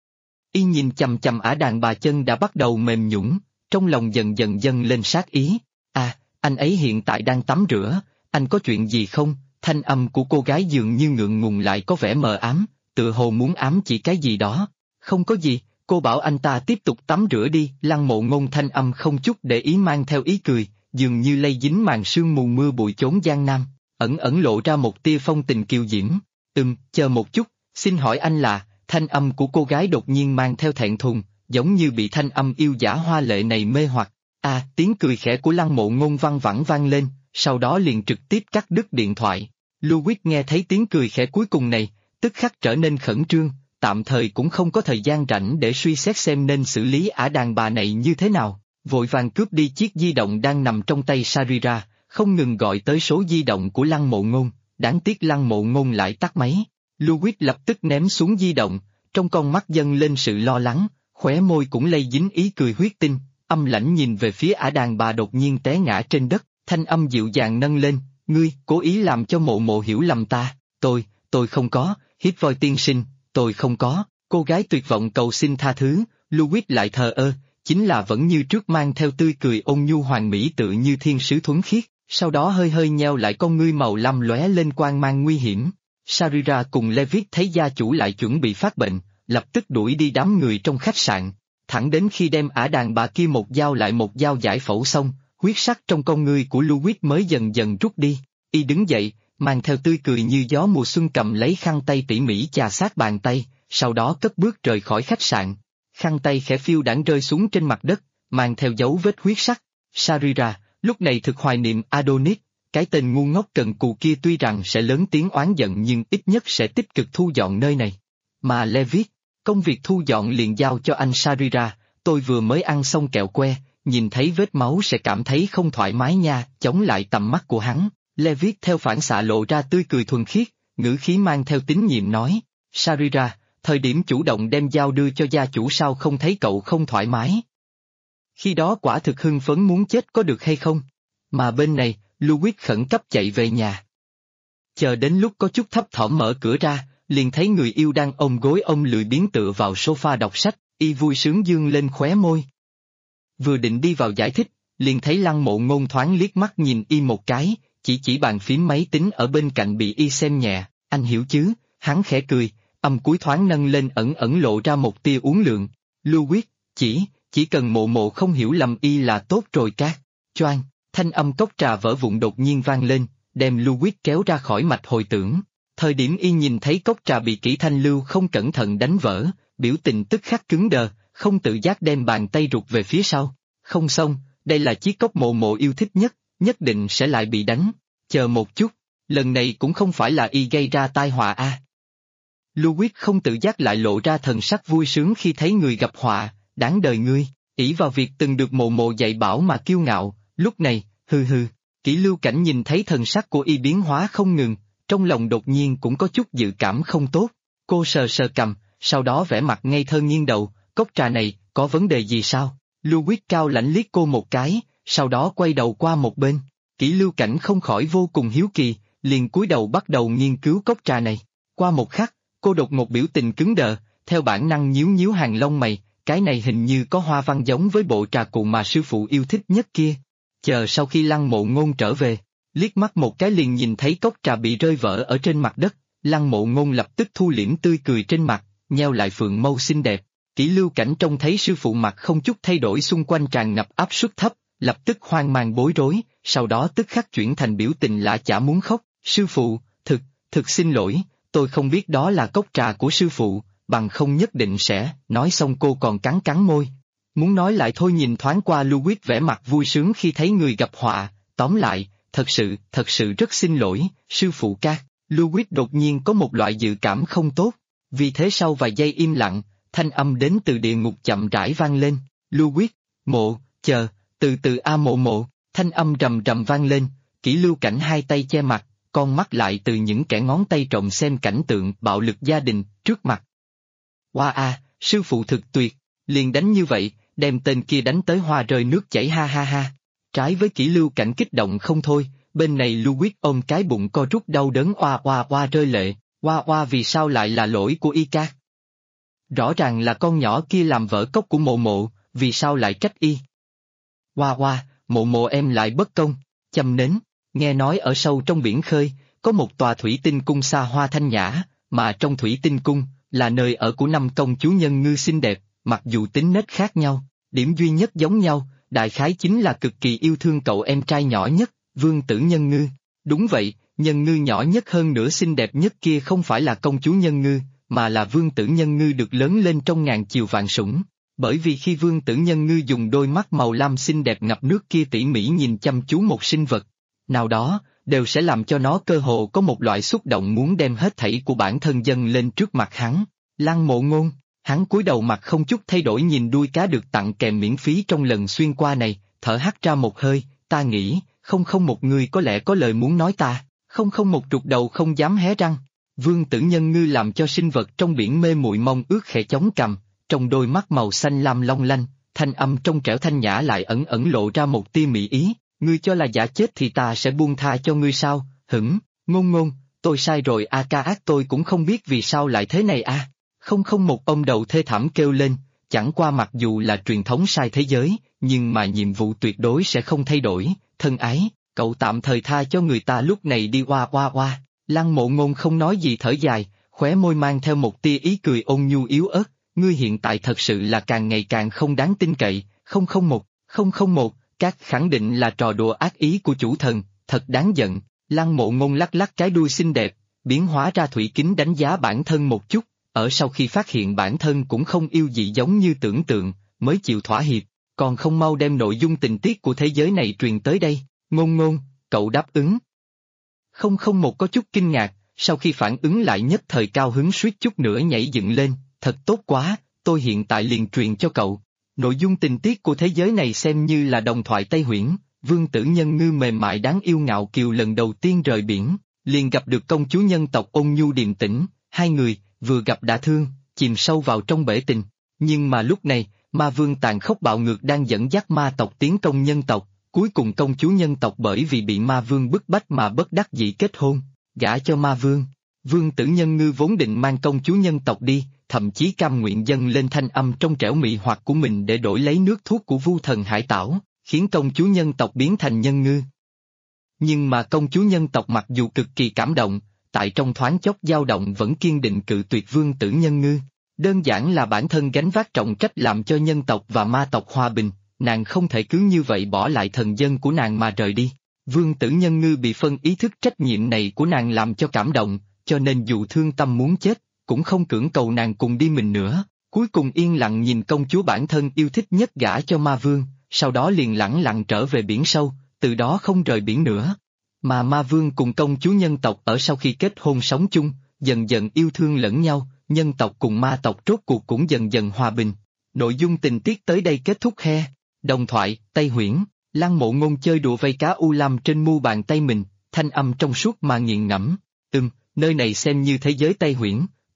Y nhìn chằm chằm ả đàn bà chân đã bắt đầu mềm nhũn, trong lòng dần dần dâng lên sát ý. À, anh ấy hiện tại đang tắm rửa, anh có chuyện gì không? Thanh âm của cô gái dường như ngượng ngùng lại có vẻ mờ ám, tựa hồ muốn ám chỉ cái gì đó. Không có gì, cô bảo anh ta tiếp tục tắm rửa đi. Lăng Mộ Ngôn thanh âm không chút để ý mang theo ý cười, dường như lây dính màn sương mù mưa bụi chốn Giang Nam, ẩn ẩn lộ ra một tia phong tình kiều diễm. Chờ một chút, xin hỏi anh là... Thanh âm của cô gái đột nhiên mang theo thẹn thùng, giống như bị thanh âm yêu dã hoa lệ này mê hoặc. À, tiếng cười khẽ của Lăng Mộ Ngôn văng vẳng vang lên, sau đó liền trực tiếp cắt đứt điện thoại. Louis nghe thấy tiếng cười khẽ cuối cùng này, tức khắc trở nên khẩn trương, tạm thời cũng không có thời gian rảnh để suy xét xem nên xử lý ả đàn bà này như thế nào, vội vàng cướp đi chiếc di động đang nằm trong tay Sarira, không ngừng gọi tới số di động của Lăng Mộ Ngôn, đáng tiếc Lăng Mộ Ngôn lại tắt máy. Louis lập tức ném xuống di động, trong con mắt dâng lên sự lo lắng, khóe môi cũng lây dính ý cười huyết tinh, âm lãnh nhìn về phía ả đàn bà đột nhiên té ngã trên đất, thanh âm dịu dàng nâng lên, ngươi, cố ý làm cho Mộ Mộ hiểu lầm ta, tôi không có, Hiếp voi tiên sinh, tôi không có, cô gái tuyệt vọng cầu xin tha thứ, Louis lại thờ ơ, chính là vẫn như trước mang theo tươi cười ôn nhu hoàn mỹ tự như thiên sứ thuần khiết, sau đó hơi hơi nheo lại con ngươi màu lam lóe lên quang mang nguy hiểm. Sarira cùng Levitt thấy gia chủ lại chuẩn bị phát bệnh, lập tức đuổi đi đám người trong khách sạn, thẳng đến khi đem ả đàn bà kia một dao lại một dao giải phẫu xong, huyết sắc trong con ngươi của Louis mới dần dần rút đi, y đứng dậy, mang theo tươi cười như gió mùa xuân cầm lấy khăn tay tỉ mỉ chà sát bàn tay, sau đó cất bước rời khỏi khách sạn, khăn tay khẽ phiêu đãng rơi xuống trên mặt đất, mang theo dấu vết huyết sắc. Sarira, lúc này thực hoài niệm Adonis. Cái tên ngu ngốc cần cù kia tuy rằng sẽ lớn tiếng oán giận nhưng ít nhất sẽ tích cực thu dọn nơi này. Mà Levitt, công việc thu dọn liền giao cho anh Sarira, tôi vừa mới ăn xong kẹo que, nhìn thấy vết máu sẽ cảm thấy không thoải mái nha, chống lại tầm mắt của hắn. Levitt theo phản xạ lộ ra tươi cười thuần khiết, ngữ khí mang theo tín nhiệm nói, Sarira, thời điểm chủ động đem dao đưa cho gia chủ sao không thấy cậu không thoải mái? Khi đó quả thực hưng phấn muốn chết có được hay không? Mà bên này, Louis khẩn cấp chạy về nhà. Chờ đến lúc có chút thấp thỏm mở cửa ra, liền thấy người yêu đang ôm gối ôm lười biếng tựa vào sofa đọc sách, y vui sướng dương lên khóe môi. Vừa định đi vào giải thích, liền thấy Lăng Mộ Ngôn thoáng liếc mắt nhìn y một cái, chỉ bàn phím máy tính ở bên cạnh bị y xem nhẹ, anh hiểu chứ, hắn khẽ cười, âm cuối thoáng nâng lên ẩn ẩn lộ ra một tia uốn lượn. Louis, chỉ cần Mộ Mộ không hiểu lầm y là tốt rồi cát, choang. Thanh âm cốc trà vỡ vụn đột nhiên vang lên, đem Louis kéo ra khỏi mạch hồi tưởng. Thời điểm y nhìn thấy cốc trà bị Kỷ Thanh Lưu không cẩn thận đánh vỡ, biểu tình tức khắc cứng đờ, không tự giác đem bàn tay rụt về phía sau. Không xong, đây là chiếc cốc Mộ Mộ yêu thích nhất định sẽ lại bị đánh. Chờ một chút, lần này cũng không phải là y gây ra tai họa a. Louis không tự giác lại lộ ra thần sắc vui sướng khi thấy người gặp họa, đáng đời ngươi, ỷ vào việc từng được Mộ Mộ dạy bảo mà kiêu ngạo. Lúc này, Kỷ Lưu Cảnh nhìn thấy thần sắc của y biến hóa không ngừng, trong lòng đột nhiên cũng có chút dự cảm không tốt. Cô sờ sờ cằm, sau đó vẻ mặt ngây thơ nghiêng đầu, cốc trà này, có vấn đề gì sao? Louis cao lãnh liếc cô một cái, sau đó quay đầu qua một bên. Kỷ Lưu Cảnh không khỏi vô cùng hiếu kỳ, liền cúi đầu bắt đầu nghiên cứu cốc trà này. Qua một khắc, cô đột ngột biểu tình cứng đờ, theo bản năng nhíu nhíu hàng lông mày, cái này hình như có hoa văn giống với bộ trà cụ mà sư phụ yêu thích nhất kia. Chờ sau khi Lăng Mộ Ngôn trở về, liếc mắt một cái liền nhìn thấy cốc trà bị rơi vỡ ở trên mặt đất, Lăng Mộ Ngôn lập tức thu liễm tươi cười trên mặt, nheo lại phượng mâu xinh đẹp. Kỷ Lưu Cảnh trông thấy sư phụ mặt không chút thay đổi xung quanh tràn ngập áp suất thấp, lập tức hoang mang bối rối, sau đó tức khắc chuyển thành biểu tình lã chả muốn khóc. Sư phụ, thực xin lỗi, tôi không biết đó là cốc trà của sư phụ, bằng không nhất định sẽ. Nói xong cô còn cắn cắn môi. Muốn nói lại thôi, nhìn thoáng qua Louis vẻ mặt vui sướng khi thấy người gặp họa, tóm lại, thật sự rất xin lỗi, sư phụ ca. Louis đột nhiên có một loại dự cảm không tốt, vì thế sau vài giây im lặng, thanh âm đến từ địa ngục chậm rãi vang lên. Louis, từ từ a Mộ, thanh âm rầm rầm vang lên, Kỷ Lưu Cảnh hai tay che mặt, con mắt lại từ những kẻ ngón tay trộm xem cảnh tượng bạo lực gia đình trước mặt. Wow sư phụ thực tuyệt, liền đánh như vậy, đem tên kia đánh tới hoa rơi nước chảy ha ha ha. Trái với Kỷ Lưu Cảnh kích động không thôi, bên này Louis ôm cái bụng co rút đau đớn oa rơi lệ, oa vì sao lại là lỗi của y ca? Rõ ràng là con nhỏ kia làm vỡ cốc của Mộ, vì sao lại trách y? Oa, Mộ em lại bất công, châm nến, nghe nói ở sâu trong biển khơi, có một tòa thủy tinh cung xa hoa thanh nhã, mà trong thủy tinh cung, là nơi ở của 5 công chúa nhân ngư xinh đẹp, mặc dù tính nết khác nhau, điểm duy nhất giống nhau, đại khái chính là cực kỳ yêu thương cậu em trai nhỏ nhất, Vương Tử Nhân Ngư. Đúng vậy, Nhân Ngư nhỏ nhất hơn nữa xinh đẹp nhất kia không phải là công chúa Nhân Ngư, mà là Vương Tử Nhân Ngư được lớn lên trong ngàn chiều vạn sủng. Bởi vì khi Vương Tử Nhân Ngư dùng đôi mắt màu lam xinh đẹp ngập nước kia tỉ mỉ nhìn chăm chú một sinh vật nào đó, đều sẽ làm cho nó cơ hồ có một loại xúc động muốn đem hết thảy của bản thân dâng lên trước mặt hắn. Lăng Mộ Ngôn, hắn cúi đầu mặt không chút thay đổi nhìn đuôi cá được tặng kèm miễn phí trong lần xuyên qua này, thở hắt ra một hơi, ta nghĩ, không một người có lẽ có lời muốn nói ta, không một trục đầu không dám hé răng. Vương Tử Nhân Ngư làm cho sinh vật trong biển mê muội mong ước khẽ chống cằm, trong đôi mắt màu xanh lam long lanh, thanh âm trong trẻo thanh nhã lại ẩn ẩn lộ ra một tia mỹ ý, ngươi cho là giả chết thì ta sẽ buông tha cho ngươi sao? Ngôn, tôi sai rồi a ca ác, tôi cũng không biết vì sao lại thế này a. Không một ông đầu thê thảm kêu lên, chẳng qua mặc dù là truyền thống sai thế giới, nhưng mà nhiệm vụ tuyệt đối sẽ không thay đổi, thân ái, cậu tạm thời tha cho người ta lúc này đi oa. Lăng Mộ Ngôn không nói gì thở dài, khóe môi mang theo một tia ý cười ôn nhu yếu ớt, ngươi hiện tại thật sự là càng ngày càng không đáng tin cậy, 001, các khẳng định là trò đùa ác ý của chủ thần, thật đáng giận. Lăng Mộ Ngôn lắc lắc cái đuôi xinh đẹp, biến hóa ra thủy kính đánh giá bản thân một chút, ở sau khi phát hiện bản thân cũng không yêu dị giống như tưởng tượng, mới chịu thỏa hiệp, còn không mau đem nội dung tình tiết của thế giới này truyền tới đây. Ngôn, cậu đáp ứng. 001 có chút kinh ngạc, sau khi phản ứng lại nhất thời cao hứng suýt chút nữa nhảy dựng lên, thật tốt quá, tôi hiện tại liền truyền cho cậu. Nội dung tình tiết của thế giới này xem như là đồng thoại Tây Huyễn, Vương Tử Nhân Ngư mềm mại đáng yêu ngạo kiều lần đầu tiên rời biển, liền gặp được công chúa nhân tộc ôn nhu điềm tĩnh, hai người, vừa gặp đã thương, chìm sâu vào trong bể tình. Nhưng mà lúc này, ma vương tàn khốc bạo ngược đang dẫn dắt ma tộc tiến công nhân tộc, cuối cùng công chúa nhân tộc bởi vì bị ma vương bức bách mà bất đắc dĩ kết hôn, gả cho ma vương. Vương Tử Nhân Ngư vốn định mang công chúa nhân tộc đi, thậm chí cam nguyện dâng lên thanh âm trong trẻo mị hoặc của mình để đổi lấy nước thuốc của Vu Thần Hải Tảo, khiến công chúa nhân tộc biến thành nhân ngư. Nhưng mà công chúa nhân tộc mặc dù cực kỳ cảm động, tại trong thoáng chốc dao động vẫn kiên định cự tuyệt Vương Tử Nhân Ngư. Đơn giản là bản thân gánh vác trọng trách làm cho nhân tộc và ma tộc hòa bình, nàng không thể cứ như vậy bỏ lại thần dân của nàng mà rời đi. Vương Tử Nhân Ngư bị phân ý thức trách nhiệm này của nàng làm cho cảm động, cho nên dù thương tâm muốn chết, cũng không cưỡng cầu nàng cùng đi mình nữa, cuối cùng yên lặng nhìn công chúa bản thân yêu thích nhất gả cho ma vương, sau đó liền lẳng lặng trở về biển sâu, từ đó không rời biển nữa. Mà ma vương cùng công chúa nhân tộc ở sau khi kết hôn sống chung, dần dần yêu thương lẫn nhau, nhân tộc cùng ma tộc rốt cuộc cũng dần dần hòa bình. Nội dung tình tiết tới đây kết thúc he. Đồng thoại, Tây Huyễn, Lăng Mộ Ngôn chơi đùa vây cá u lam trên mu bàn tay mình, thanh âm trong suốt mà nghiền ngẫm. Nơi này xem như thế giới Tây Huyễn,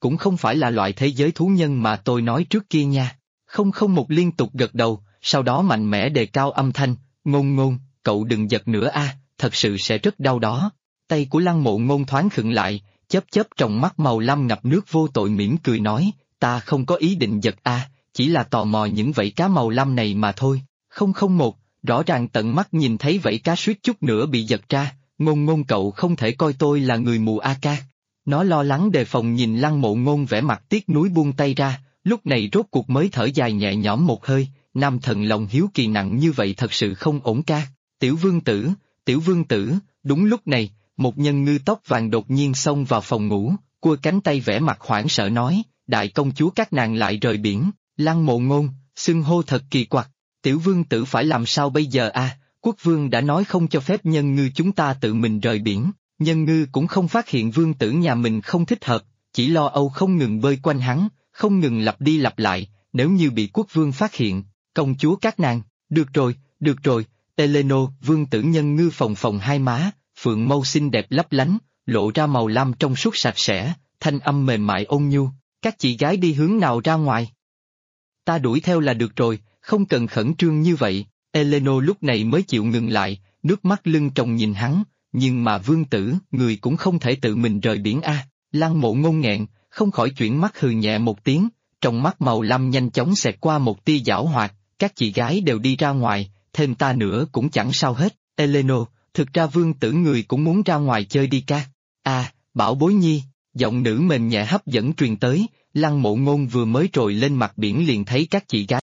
cũng không phải là loại thế giới thú nhân mà tôi nói trước kia nha. 001 liên tục gật đầu, sau đó mạnh mẽ đề cao âm thanh, Ngôn Ngôn, cậu đừng giật nữa a, thật sự sẽ rất đau đó. Tay của Lăng Mộ Ngôn thoáng khựng lại, chớp chớp trong mắt màu lam ngập nước vô tội mỉm cười nói, ta không có ý định giật a, chỉ là tò mò những vảy cá màu lam này mà thôi. 001, rõ ràng tận mắt nhìn thấy vảy cá suýt chút nữa bị giật ra, Ngôn Ngôn cậu không thể coi tôi là người mù a ca. Nó lo lắng đề phòng nhìn Lăng Mộ Ngôn vẻ mặt tiếc nuối buông tay ra, lúc này rốt cuộc mới thở dài nhẹ nhõm một hơi, nam thần lòng hiếu kỳ nặng như vậy thật sự không ổn ca. Tiểu vương tử, đúng lúc này, một nhân ngư tóc vàng đột nhiên xông vào phòng ngủ, cua cánh tay vẻ mặt hoảng sợ nói, đại công chúa các nàng lại rời biển. Lăng Mộ Ngôn, xưng hô thật kỳ quặc, tiểu vương tử phải làm sao bây giờ a? Quốc vương đã nói không cho phép nhân ngư chúng ta tự mình rời biển, nhân ngư cũng không phát hiện vương tử nhà mình không thích hợp, chỉ lo âu không ngừng bơi quanh hắn, không ngừng lặp đi lặp lại, nếu như bị quốc vương phát hiện, công chúa các nàng, được rồi, Eleno, vương tử nhân ngư phồng phồng hai má, phượng mâu xinh đẹp lấp lánh, lộ ra màu lam trong suốt sạch sẽ, thanh âm mềm mại ôn nhu, các chị gái đi hướng nào ra ngoài? Ta đuổi theo là được rồi, không cần khẩn trương như vậy. Eleno lúc này mới chịu ngừng lại, nước mắt lưng tròng nhìn hắn, nhưng mà vương tử, người cũng không thể tự mình rời biển a. Lăng Mộ Ngôn nghẹn, không khỏi chuyển mắt hừ nhẹ một tiếng, trong mắt màu lam nhanh chóng xẹt qua một tia giảo hoạt, các chị gái đều đi ra ngoài, thêm ta nữa cũng chẳng sao hết. Eleno, thực ra vương tử người cũng muốn ra ngoài chơi đi ca. Bảo bối nhi, giọng nữ mềm nhẹ hấp dẫn truyền tới, Lăng Mộ Ngôn vừa mới trồi lên mặt biển liền thấy các chị gái.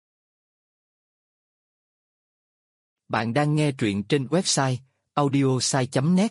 Bạn đang nghe truyện trên website audiosai.net.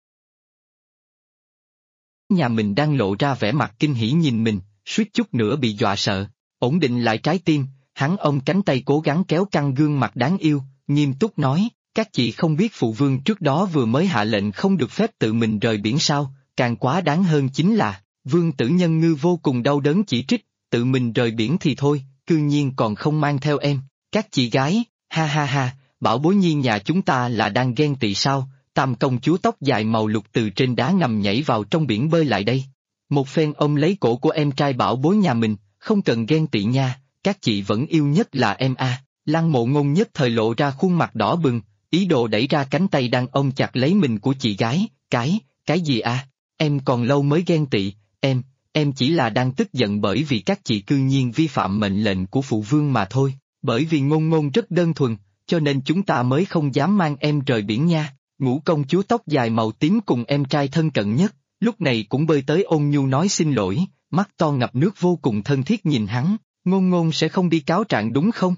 Nhà mình đang lộ ra vẻ mặt kinh hỉ nhìn mình, suýt chút nữa bị dọa sợ, ổn định lại trái tim, hắn ôm cánh tay cố gắng kéo căng gương mặt đáng yêu, nghiêm túc nói, các chị không biết phụ vương trước đó vừa mới hạ lệnh không được phép tự mình rời biển sao, càng quá đáng hơn chính là, vương tử nhân ngư vô cùng đau đớn chỉ trích, tự mình rời biển thì thôi, cư nhiên còn không mang theo em, các chị gái, ha ha ha. Bảo bối nhi nhà chúng ta là đang ghen tị sao? Tam công chúa tóc dài màu lục từ trên đá ngầm nhảy vào trong biển bơi lại đây. Một phen ôm lấy cổ của em trai bảo bối nhà mình, không cần ghen tị nha, các chị vẫn yêu nhất là em a. Lăng Mộ Ngôn nhất thời lộ ra khuôn mặt đỏ bừng, ý đồ đẩy ra cánh tay đang ôm chặt lấy mình của chị gái, cái gì a? Em còn lâu mới ghen tị, em chỉ là đang tức giận bởi vì các chị cư nhiên vi phạm mệnh lệnh của phụ vương mà thôi, bởi vì Ngôn Ngôn rất đơn thuần. Cho nên chúng ta mới không dám mang em rời biển nha. Ngũ công chúa tóc dài màu tím cùng em trai thân cận nhất, lúc này cũng bơi tới ôn nhu nói xin lỗi, mắt to ngập nước vô cùng thân thiết nhìn hắn, Ngôn Ngôn sẽ không đi cáo trạng đúng không?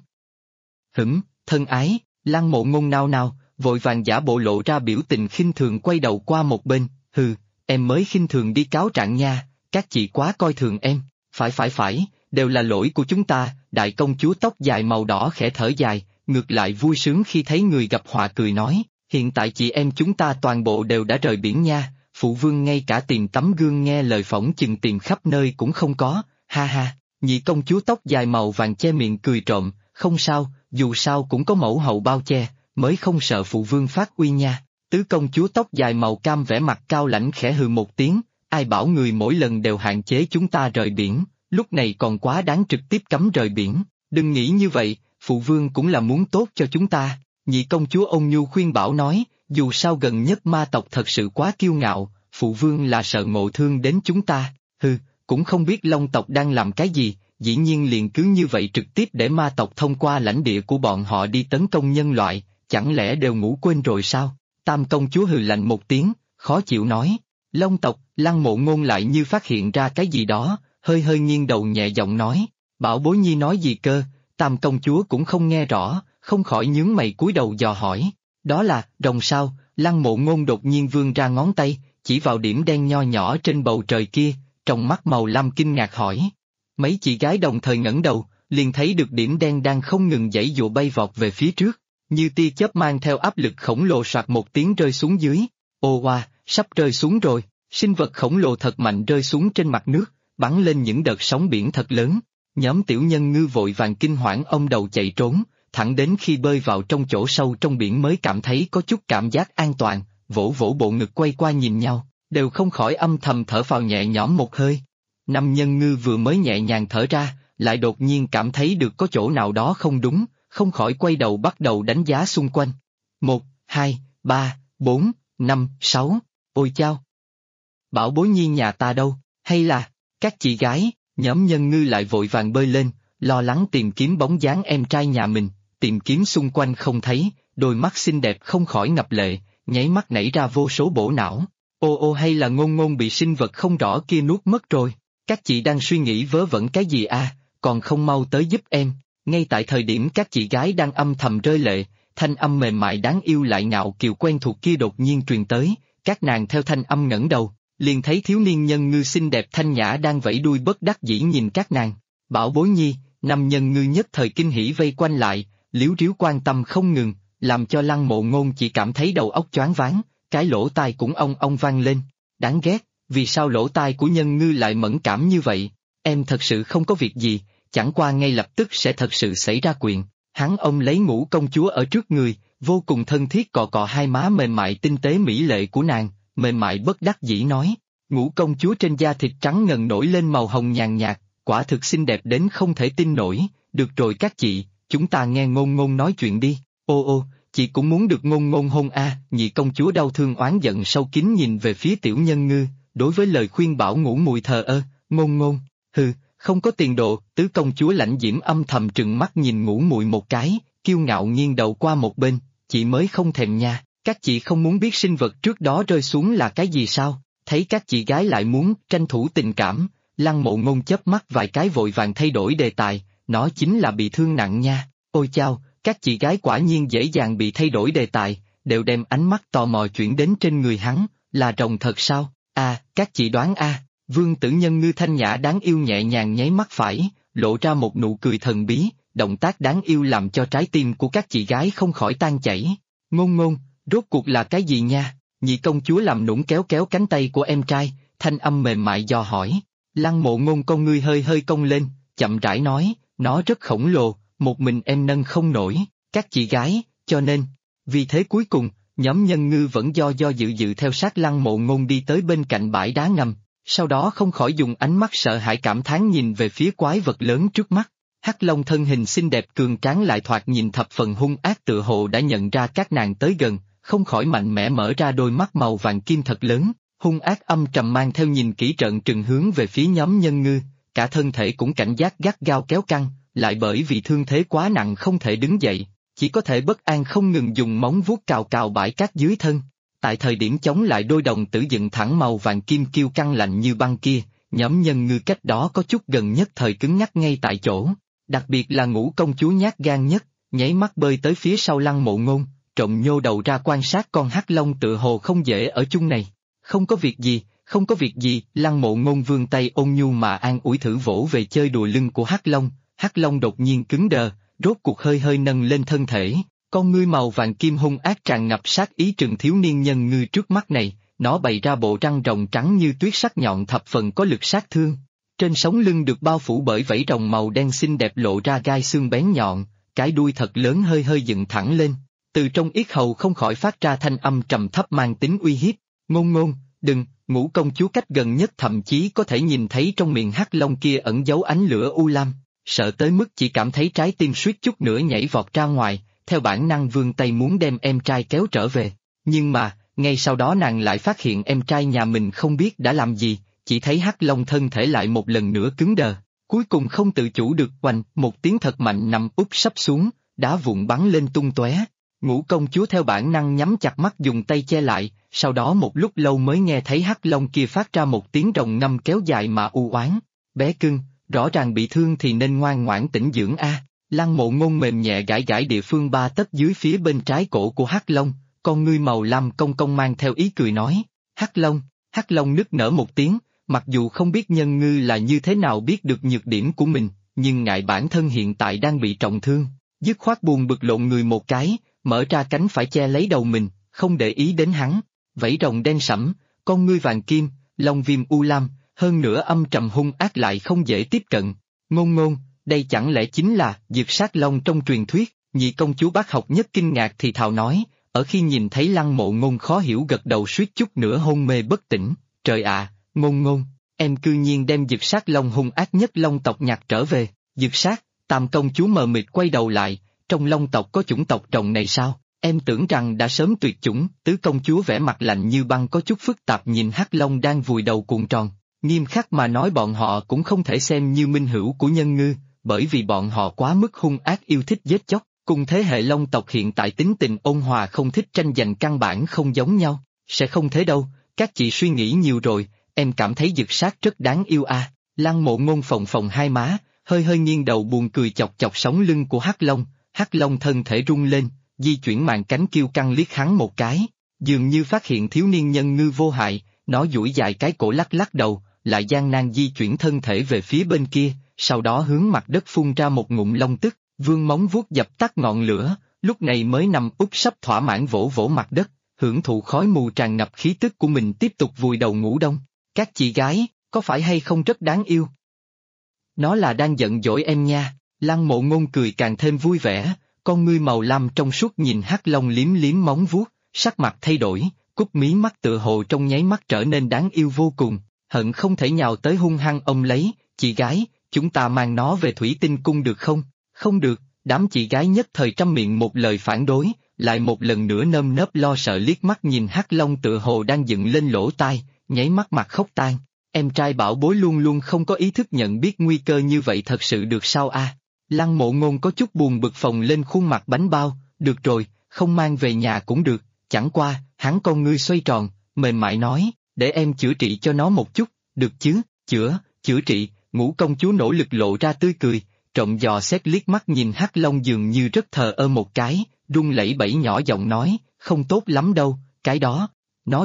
Thân ái, Lăng Mộ Ngôn nao nao, vội vàng giả bộ lộ ra biểu tình khinh thường quay đầu qua một bên, em mới khinh thường đi cáo trạng nha, các chị quá coi thường em, phải, đều là lỗi của chúng ta, đại công chúa tóc dài màu đỏ khẽ thở dài. Ngược lại vui sướng khi thấy người gặp họa cười nói, hiện tại chị em chúng ta toàn bộ đều đã rời biển nha, phụ vương ngay cả tìm tấm gương nghe lời phỏng chừng tìm khắp nơi cũng không có, ha ha, nhị công chúa tóc dài màu vàng che miệng cười trộm, không sao, dù sao cũng có mẫu hậu bao che, mới không sợ phụ vương phát uy nha. Tứ công chúa tóc dài màu cam vẻ mặt cao lãnh khẽ hừ một tiếng, ai bảo người mỗi lần đều hạn chế chúng ta rời biển, lúc này còn quá đáng trực tiếp cấm rời biển, đừng nghĩ như vậy. Phụ vương cũng là muốn tốt cho chúng ta, nhị công chúa ôn nhu khuyên bảo nói, dù sao gần nhất ma tộc thật sự quá kiêu ngạo, phụ vương là sợ ngộ thương đến chúng ta, cũng không biết long tộc đang làm cái gì, dĩ nhiên liền cứ như vậy trực tiếp để ma tộc thông qua lãnh địa của bọn họ đi tấn công nhân loại, chẳng lẽ đều ngủ quên rồi sao? Tam công chúa hừ lạnh một tiếng, khó chịu nói, long tộc, Lăng Mộ Ngôn lại như phát hiện ra cái gì đó, hơi nghiêng đầu nhẹ giọng nói, bảo bối nhi nói gì cơ? Tam công chúa cũng không nghe rõ, không khỏi nhướng mày cúi đầu dò hỏi, đó là, rồng sao? Lăng Mộ Ngôn đột nhiên vươn ra ngón tay, chỉ vào điểm đen nho nhỏ trên bầu trời kia, trong mắt màu lam kinh ngạc hỏi. Mấy chị gái đồng thời ngẩng đầu, liền thấy được điểm đen đang không ngừng giãy giụa bay vọt về phía trước, như tia chớp mang theo áp lực khổng lồ soạt một tiếng rơi xuống dưới. Ô oa, sắp rơi xuống rồi, sinh vật khổng lồ thật mạnh rơi xuống trên mặt nước, bắn lên những đợt sóng biển thật lớn. Nhóm tiểu nhân ngư vội vàng kinh hoảng ôm đầu chạy trốn, thẳng đến khi bơi vào trong chỗ sâu trong biển mới cảm thấy có chút cảm giác an toàn, vỗ vỗ bộ ngực quay qua nhìn nhau, đều không khỏi âm thầm thở phào nhẹ nhõm một hơi. Năm Nhân Ngư vừa mới nhẹ nhàng thở ra, lại đột nhiên cảm thấy được có chỗ nào đó không đúng, không khỏi quay đầu bắt đầu đánh giá xung quanh. 1, 2, 3, 4, 5, 6, ôi chao! Bảo bối nhi nhà ta đâu, hay là, các chị gái, nhóm Nhân Ngư lại vội vàng bơi lên, lo lắng tìm kiếm bóng dáng em trai nhà mình, tìm kiếm xung quanh không thấy, đôi mắt xinh đẹp không khỏi ngập lệ, nháy mắt nảy ra vô số bổ não. Ô hay là Ngôn Ngôn bị sinh vật không rõ kia nuốt mất rồi, các chị đang suy nghĩ vớ vẩn cái gì à, còn không mau tới giúp em. Ngay tại thời điểm các chị gái đang âm thầm rơi lệ, thanh âm mềm mại đáng yêu lại ngạo kiều quen thuộc kia đột nhiên truyền tới, các nàng theo thanh âm ngẩng đầu, liền thấy thiếu niên Nhân Ngư xinh đẹp thanh nhã đang vẫy đuôi bất đắc dĩ nhìn các nàng. Bảo bối nhi, năm Nhân Ngư nhất thời kinh hỉ vây quanh lại, liếu riếu quan tâm không ngừng, làm cho Lăng Mộ Ngôn chỉ cảm thấy đầu óc choáng váng, cái lỗ tai cũng ong ong vang lên. Đáng ghét, vì sao lỗ tai của Nhân Ngư lại mẫn cảm như vậy? Em thật sự không có việc gì, chẳng qua ngay lập tức sẽ thật sự xảy ra chuyện. Hắn ôm lấy Ngũ công chúa ở trước người, vô cùng thân thiết cọ cọ hai má mềm mại tinh tế mỹ lệ của nàng, mềm mại bất đắc dĩ nói. Ngũ công chúa trên da thịt trắng ngần nổi lên màu hồng nhàn nhạt, quả thực xinh đẹp đến không thể tin nổi. Được rồi các chị, chúng ta nghe Ngôn Ngôn nói chuyện đi. Ô, chị cũng muốn được Ngôn Ngôn hôn a. Nhị công chúa đau thương oán giận sâu kín nhìn về phía tiểu Nhân Ngư, đối với lời khuyên bảo Ngũ Mùi thờ ơ. Ngôn Ngôn, hừ, không có tiền đồ. Tứ công chúa lãnh diễm âm thầm trừng mắt nhìn Ngũ Mùi một cái, kiêu ngạo nghiêng đầu qua một bên. Chị mới không thèm nha, các chị không muốn biết sinh vật trước đó rơi xuống là cái gì sao? Thấy các chị gái lại muốn tranh thủ tình cảm, Lăng Mộ Ngôn chớp mắt vài cái vội vàng thay đổi đề tài, nó chính là bị thương nặng nha. Ôi chao, các chị gái quả nhiên dễ dàng bị thay đổi đề tài, đều đem ánh mắt tò mò chuyển đến trên người hắn, là rồng thật sao? À, các chị đoán a. Vương tử Nhân Ngư thanh nhã đáng yêu nhẹ nhàng nháy mắt phải, lộ ra một nụ cười thần bí, động tác đáng yêu làm cho trái tim của các chị gái không khỏi tan chảy. Ngôn Ngôn, rốt cuộc là cái gì nha? Nhị công chúa làm nũng kéo kéo cánh tay của em trai, thanh âm mềm mại dò hỏi. Lăng Mộ Ngôn con ngươi hơi hơi cong lên, chậm rãi nói, nó rất khổng lồ, một mình em nâng không nổi, các chị gái, cho nên. Vì thế cuối cùng, nhóm Nhân Ngư vẫn do dự theo sát Lăng Mộ Ngôn đi tới bên cạnh bãi đá ngầm, sau đó không khỏi dùng ánh mắt sợ hãi cảm thán nhìn về phía quái vật lớn trước mắt. Hắc Long thân hình xinh đẹp cường tráng lại thoạt nhìn thập phần hung ác tựa hồ đã nhận ra các nàng tới gần, không khỏi mạnh mẽ mở ra đôi mắt màu vàng kim thật lớn, hung ác âm trầm mang theo nhìn kỹ trợn trừng hướng về phía nhóm Nhân Ngư, cả thân thể cũng cảnh giác gắt gao kéo căng, lại bởi vì thương thế quá nặng không thể đứng dậy, chỉ có thể bất an không ngừng dùng móng vuốt cào cào bãi cát dưới thân. Tại thời điểm chống lại đôi đồng tử dựng thẳng màu vàng kim kiêu căng lạnh như băng kia, nhóm Nhân Ngư cách đó có chút gần nhất thời cứng nhắc ngay tại chỗ, đặc biệt là Ngũ công chúa nhát gan nhất, nháy mắt bơi tới phía sau Lăng Mộ Ngôn, trộm nhô đầu ra quan sát con hắc long tựa hồ không dễ ở chung này. Không có việc gì, không có việc gì. Lăng Mộ Ngôn vươn tay ôn nhu mà an ủi thử vỗ về chơi đùa lưng của hắc long đột nhiên cứng đờ, rốt cuộc hơi hơi nâng lên thân thể, con ngươi màu vàng kim hung ác tràn ngập sát ý trừng thiếu niên Nhân Ngư trước mắt này, nó bày ra bộ răng rồng trắng như tuyết sắc nhọn thập phần có lực sát thương. Trên sống lưng được bao phủ bởi vảy rồng màu đen xinh đẹp lộ ra gai xương bén nhọn, cái đuôi thật lớn hơi hơi dựng thẳng lên, từ trong yết hầu không khỏi phát ra thanh âm trầm thấp mang tính uy hiếp. Ngôn Ngôn, đừng. Ngũ công chúa cách gần nhất thậm chí có thể nhìn thấy trong miệng hắc long kia ẩn giấu ánh lửa u lam, sợ tới mức chỉ cảm thấy trái tim suýt chút nữa nhảy vọt ra ngoài, theo bản năng vươn tay muốn đem em trai kéo trở về, nhưng mà, ngay sau đó nàng lại phát hiện em trai nhà mình không biết đã làm gì, chỉ thấy hắc long thân thể lại một lần nữa cứng đờ, cuối cùng không tự chủ được oành một tiếng thật mạnh nằm úp sấp xuống, đá vụn bắn lên tung tóe. Ngũ công chúa theo bản năng nhắm chặt mắt dùng tay che lại, sau đó một lúc lâu mới nghe thấy hắc long kia phát ra một tiếng rồng ngâm kéo dài mà u oán. Bé cưng, rõ ràng bị thương thì nên ngoan ngoãn tĩnh dưỡng a. Lăng Mộ Ngôn mềm nhẹ gãi gãi địa phương 3 tấc dưới phía bên trái cổ của hắc long, con ngươi màu lam cong cong mang theo ý cười nói. Hắc long nức nở một tiếng, mặc dù không biết Nhân Ngư là như thế nào biết được nhược điểm của mình, nhưng ngại bản thân hiện tại đang bị trọng thương, dứt khoát buồn bực lộn người một cái, mở ra cánh phải che lấy đầu mình, không để ý đến hắn. Vảy rồng đen sẫm, con ngươi vàng kim, lông viêm u lam, hơn nữa âm trầm hung ác lại không dễ tiếp cận. Ngôn, đây chẳng lẽ chính là Dược Sát Long trong truyền thuyết? Nhị công chúa bác học nhất kinh ngạc thì thào nói, ở khi nhìn thấy Lăng Mộ Ngôn khó hiểu gật đầu suýt chút nữa hôn mê bất tỉnh. Trời ạ, Ngôn, em cư nhiên đem Dực Sát Long hung ác nhất Long tộc nhặt trở về. Dực Sát, Tam công chúa mờ mịt quay đầu lại, trong Long tộc có chủng tộc rồng này sao? Em tưởng rằng đã sớm tuyệt chủng. Tứ công chúa vẻ mặt lạnh như băng có chút phức tạp nhìn Hắc Long đang vùi đầu cuộn tròn. Nghiêm khắc mà nói bọn họ cũng không thể xem như minh hữu của Nhân Ngư, bởi vì bọn họ quá mức hung ác yêu thích giết chóc, cùng thế hệ Long tộc hiện tại tính tình ôn hòa không thích tranh giành căn bản không giống nhau. Sẽ không thế đâu, các chị suy nghĩ nhiều rồi, em cảm thấy Dực Sát rất đáng yêu à. Lăng Mộ Ngôn phồng phồng hai má, hơi hơi nghiêng đầu buồn cười chọc chọc sống lưng của Hắc Long thân thể rung lên, di chuyển màn cánh kiêu căng liếc hắn một cái, dường như phát hiện thiếu niên Nhân Ngư vô hại, nó duỗi dài cái cổ lắc lắc đầu, lại gian nan di chuyển thân thể về phía bên kia, sau đó hướng mặt đất phun ra một ngụm long tức, vươn móng vuốt dập tắt ngọn lửa, lúc này mới nằm úp sấp thỏa mãn vỗ vỗ mặt đất, hưởng thụ khói mù tràn ngập khí tức của mình tiếp tục vùi đầu ngủ đông. Các chị gái, có phải hay không rất đáng yêu? Nó là đang giận dỗi em nha. Lăng Mộ Ngôn cười càng thêm vui vẻ, con ngươi màu lam trong suốt nhìn Hắc Long liếm liếm móng vuốt, sắc mặt thay đổi, cúp mí mắt tựa hồ trong nháy mắt trở nên đáng yêu vô cùng, hận không thể nhào tới hung hăng ôm lấy. Chị gái, chúng ta mang nó về Thủy Tinh Cung được không? Không được. Đám chị gái nhất thời trăm miệng một lời phản đối, lại một lần nữa nơm nớp lo sợ liếc mắt nhìn Hắc Long tựa hồ đang dựng lên lỗ tai, nháy mắt mặt khóc tan. Em trai bảo bối luôn luôn không có ý thức nhận biết nguy cơ như vậy thật sự được sao a? Lăng Mộ Ngôn có chút buồn bực phồng lên khuôn mặt bánh bao, được rồi, không mang về nhà cũng được, chẳng qua, hắn con ngươi xoay tròn, mềm mại nói, để em chữa trị cho nó một chút, được chứ? Chữa trị. Ngũ công chúa nỗ lực lộ ra tươi cười, trộm dò xét liếc mắt nhìn Hắc Long dường như rất thờ ơ một cái, run lẩy bẩy nhỏ giọng nói, không tốt lắm đâu, cái đó, nó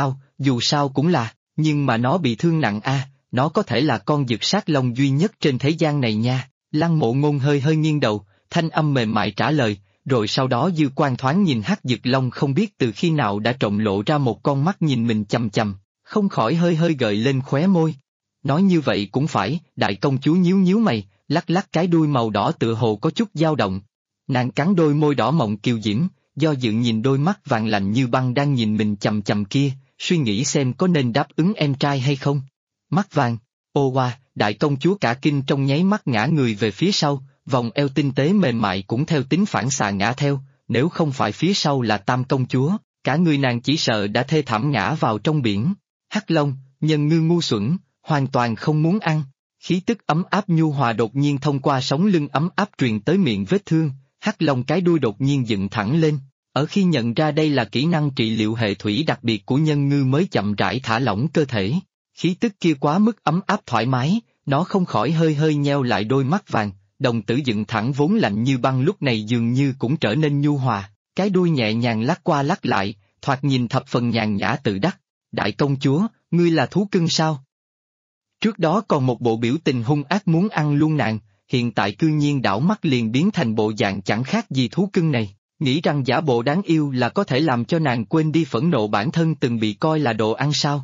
dù sao cũng là, nhưng mà nó bị thương nặng a, nó có thể là con Dực Sát Long duy nhất trên thế gian này nha. Lăng Mộ Ngôn hơi hơi nghiêng đầu, thanh âm mềm mại trả lời, rồi sau đó dư quan thoáng nhìn Hắc Dực Long không biết từ khi nào đã trộm lộ ra một con mắt nhìn mình chằm chằm, không khỏi hơi hơi gợi lên khóe môi. Nói như vậy cũng phải, đại công chúa nhíu nhíu mày, lắc lắc cái đuôi màu đỏ tựa hồ có chút dao động. Nàng cắn đôi môi đỏ mọng kiều diễm, do dự nhìn đôi mắt vàng lạnh như băng đang nhìn mình chằm chằm kia, suy nghĩ xem có nên đáp ứng em trai hay không. Mắt vàng, ô oa, đại công chúa cả kinh trong nháy mắt ngã người về phía sau, vòng eo tinh tế mềm mại cũng theo tính phản xạ ngã theo, nếu không phải phía sau là Tam công chúa, cả người nàng chỉ sợ đã thê thảm ngã vào trong biển. Hắc Long, Nhân Ngư ngu xuẩn, hoàn toàn không muốn ăn. Khí tức ấm áp nhu hòa đột nhiên thông qua sống lưng ấm áp truyền tới miệng vết thương, Hắc Long cái đuôi đột nhiên dựng thẳng lên. Ở khi nhận ra đây là kỹ năng trị liệu hệ thủy đặc biệt của Nhân Ngư mới chậm rãi thả lỏng cơ thể. Khí tức kia quá mức ấm áp thoải mái, nó không khỏi hơi hơi nheo lại đôi mắt vàng, đồng tử dựng thẳng vốn lạnh như băng lúc này dường như cũng trở nên nhu hòa, cái đuôi nhẹ nhàng lắc qua lắc lại, thoạt nhìn thập phần nhàn nhã tự đắc. Đại công chúa, ngươi là thú cưng sao? Trước đó còn một bộ biểu tình hung ác muốn ăn luôn nàng, hiện tại cư nhiên đảo mắt liền biến thành bộ dạng chẳng khác gì thú cưng này, nghĩ rằng giả bộ đáng yêu là có thể làm cho nàng quên đi phẫn nộ bản thân từng bị coi là đồ ăn sao?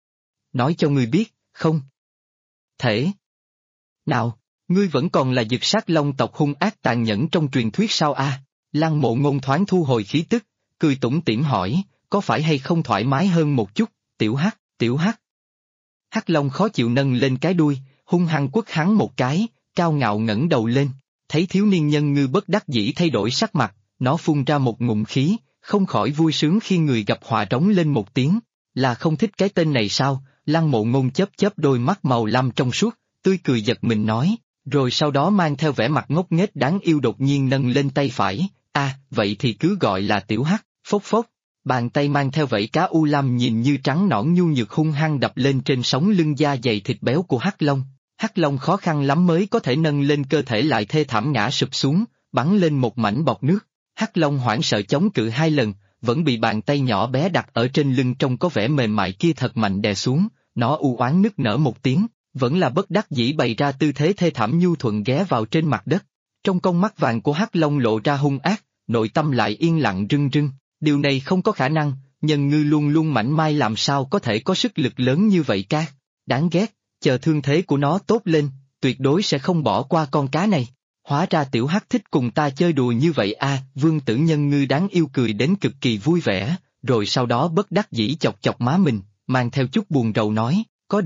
Nói cho ngươi biết, không thể nào, ngươi vẫn còn là Dực Sát Long tộc hung ác tàn nhẫn trong truyền thuyết sao a? Lăng Mộ Ngôn thoáng thu hồi khí tức, cười tủm tỉm hỏi, có phải hay không thoải mái hơn một chút, tiểu Hắc. Hắc Long khó chịu nâng lên cái đuôi, hung hăng quất hắn một cái, cao ngạo ngẩng đầu lên, thấy thiếu niên Nhân Ngư bất đắc dĩ thay đổi sắc mặt, nó phun ra một ngụm khí, không khỏi vui sướng khi người gặp họa trống lên một tiếng, là không thích cái tên này sao? Lăng Mộ Ngôn chớp chớp đôi mắt màu lam trong suốt, tươi cười giật mình nói, rồi sau đó mang theo vẻ mặt ngốc nghếch đáng yêu đột nhiên nâng lên tay phải, vậy thì cứ gọi là tiểu Hắc, phốc phốc. Bàn tay mang theo vảy cá u lam nhìn như trắng nõn nhu nhược hung hăng đập lên trên sống lưng da dày thịt béo của Hắc Long. Hắc Long khó khăn lắm mới có thể nâng lên cơ thể lại thê thảm ngã sụp xuống, bắn lên một mảnh bọt nước. Hắc Long hoảng sợ chống cự 2 lần, vẫn bị bàn tay nhỏ bé đặt ở trên lưng trông có vẻ mềm mại kia thật mạnh đè xuống, nó u oán nức nở một tiếng, vẫn là bất đắc dĩ bày ra tư thế thê thảm nhu thuận ghé vào trên mặt đất. Trong con mắt vàng của Hắc Long lộ ra hung ác, nội tâm lại yên lặng rưng rưng. Điều này không có khả năng, Nhân Ngư luôn luôn mảnh mai làm sao có thể có sức lực lớn như vậy ca, đáng ghét, chờ thương thế của nó tốt lên, tuyệt đối sẽ không bỏ qua con cá này. Hóa ra tiểu Hắc thích cùng ta chơi đùa như vậy a. Vương tử Nhân Ngư đáng yêu cười đến cực kỳ vui vẻ, rồi sau đó bất đắc dĩ chọc chọc má mình, mang theo chút buồn rầu nói, có điều,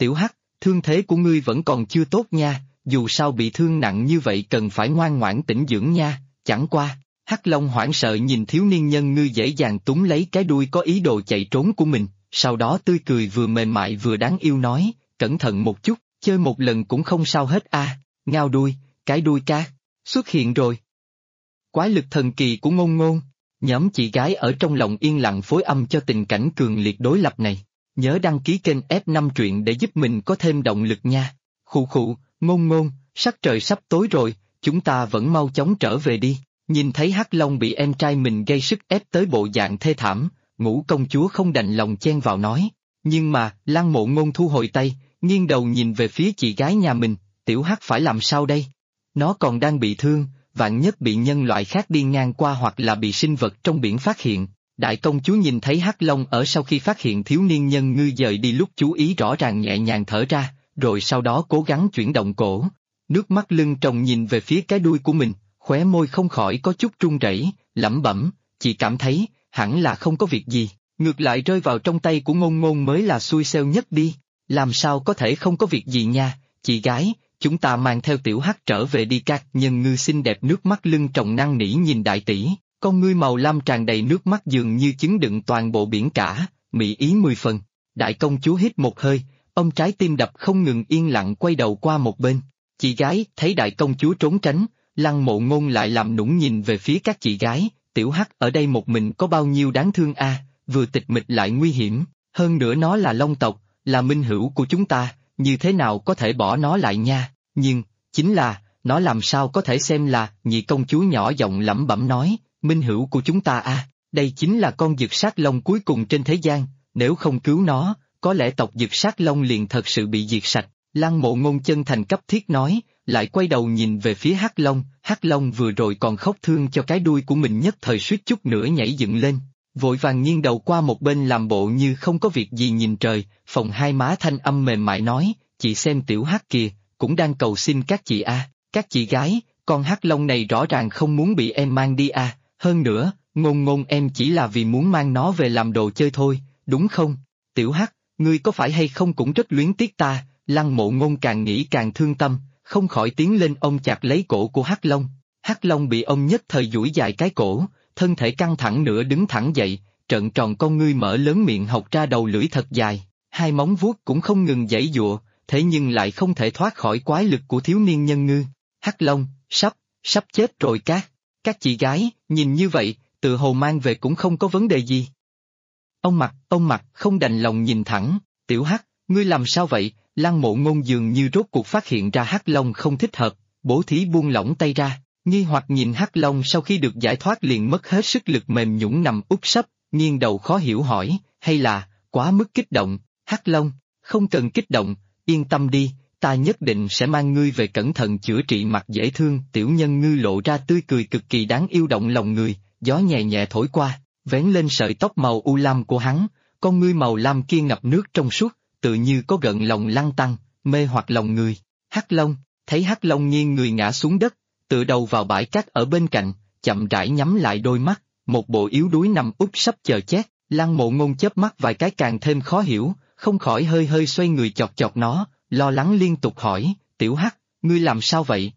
Tiểu Hắc, thương thế của ngươi vẫn còn chưa tốt nha, dù sao bị thương nặng như vậy cần phải ngoan ngoãn tĩnh dưỡng nha, chẳng qua. Hắc Long hoảng sợ nhìn thiếu niên nhân ngư dễ dàng túm lấy cái đuôi có ý đồ chạy trốn của mình, sau đó tươi cười vừa mềm mại vừa đáng yêu nói, cẩn thận một chút, chơi một lần cũng không sao hết a. Ngao đuôi, cái đuôi ca, xuất hiện rồi. Quái lực thần kỳ của Ngôn Ngôn, nhóm chị gái ở trong lòng yên lặng phối âm cho tình cảnh cường liệt đối lập này. Nhớ đăng ký kênh F5 truyện để giúp mình có thêm động lực nha. Khụ khụ, Ngôn Ngôn, sắc trời sắp tối rồi, chúng ta vẫn mau chóng trở về đi. Nhìn thấy Hắc Long bị em trai mình gây sức ép tới bộ dạng thê thảm, Ngũ công chúa không đành lòng chen vào nói. Nhưng mà, Lăng Mộ Ngôn thu hồi tay, nghiêng đầu nhìn về phía chị gái nhà mình, Tiểu Hắc phải làm sao đây? Nó còn đang bị thương, vạn nhất bị nhân loại khác đi ngang qua hoặc là bị sinh vật trong biển phát hiện. Đại công chúa nhìn thấy Hắc Long ở sau khi phát hiện thiếu niên nhân ngư dời đi lúc chú ý rõ ràng nhẹ nhàng thở ra, rồi sau đó cố gắng chuyển động cổ. Nước mắt lưng tròng nhìn về phía cái đuôi của mình, khóe môi không khỏi có chút run rẩy, lẩm bẩm, chị cảm thấy, hẳn là không có việc gì, ngược lại rơi vào trong tay của Ngôn Ngôn mới là xui xẻo nhất đi, làm sao có thể không có việc gì nha, chị gái, chúng ta mang theo Tiểu Hắc trở về đi. Các nhân ngư xinh đẹp nước mắt lưng tròng năn nỉ nhìn đại tỷ, con ngươi màu lam tràn đầy nước mắt dường như chứa đựng toàn bộ biển cả, mỹ ý 10 phần. Đại công chúa hít một hơi, trái tim đập không ngừng yên lặng quay đầu qua một bên. Chị gái thấy đại công chúa trốn tránh, Lăng Mộ Ngôn lại làm nũng nhìn về phía các chị gái, Tiểu Hắc ở đây một mình có bao nhiêu đáng thương a, vừa tịch mịch lại nguy hiểm, hơn nữa nó là Long tộc, là minh hữu của chúng ta, như thế nào có thể bỏ nó lại nha, nhưng, chính là, nó làm sao có thể xem là, nhị công chúa nhỏ giọng lẩm bẩm nói, minh hữu của chúng ta a, đây chính là con Dực Sát Long cuối cùng trên thế gian, nếu không cứu nó, có lẽ tộc Dực Sát Long liền thật sự bị diệt sạch. Lăng Mộ Ngôn chân thành cấp thiết nói, lại quay đầu nhìn về phía Hắc Long vừa rồi còn khóc thương cho cái đuôi của mình nhất thời suýt chút nữa nhảy dựng lên, vội vàng nghiêng đầu qua một bên làm bộ như không có việc gì nhìn trời, phòng hai má thanh âm mềm mại nói, chị xem Tiểu Hắc kìa, cũng đang cầu xin các chị a, các chị gái, con Hắc Long này rõ ràng không muốn bị em mang đi a, hơn nữa, Ngôn Ngôn em chỉ là vì muốn mang nó về làm đồ chơi thôi, đúng không? Tiểu Hắc, ngươi có phải hay không cũng rất luyến tiếc ta? Lăng Mộ Ngôn càng nghĩ càng thương tâm, không khỏi tiến lên ôm chặt lấy cổ của Hắc Long. Hắc Long bị ông nhất thời duỗi dài cái cổ, thân thể căng thẳng nửa đứng thẳng dậy, trợn tròn con ngươi mở lớn miệng hộc ra đầu lưỡi thật dài, hai móng vuốt cũng không ngừng giãy giụa, thế nhưng lại không thể thoát khỏi quái lực của thiếu niên nhân ngư. Hắc Long, sắp chết rồi các chị gái, nhìn như vậy, tự hồ mang về cũng không có vấn đề gì. Ông mặt không đành lòng nhìn thẳng, Tiểu Hắc, ngươi làm sao vậy? Lăng Mộ Ngôn dường như rốt cuộc phát hiện ra Hắc Long không thích hợp, bố thí buông lỏng tay ra, nghi hoặc nhìn Hắc Long sau khi được giải thoát liền mất hết sức lực mềm nhũn nằm úp sấp, nghiêng đầu khó hiểu hỏi, hay là, quá mức kích động, Hắc Long, không cần kích động, yên tâm đi, ta nhất định sẽ mang ngươi về cẩn thận chữa trị. Mặt dễ thương, tiểu nhân ngư lộ ra tươi cười cực kỳ đáng yêu động lòng người, gió nhẹ nhẹ thổi qua, vén lên sợi tóc màu u lam của hắn, con ngươi màu lam kia ngập nước trong suốt, tự như có gợn lòng lăn tăn, mê hoặc lòng người. Hắc Long, thấy Hắc Long nghiêng người ngã xuống đất, tựa đầu vào bãi cát ở bên cạnh, chậm rãi nhắm lại đôi mắt, một bộ yếu đuối nằm úp sấp chờ chết. Lăng Mộ Ngôn chớp mắt vài cái càng thêm khó hiểu, không khỏi hơi xoay người chọc chọc nó, lo lắng liên tục hỏi, Tiểu Hắc, ngươi làm sao vậy?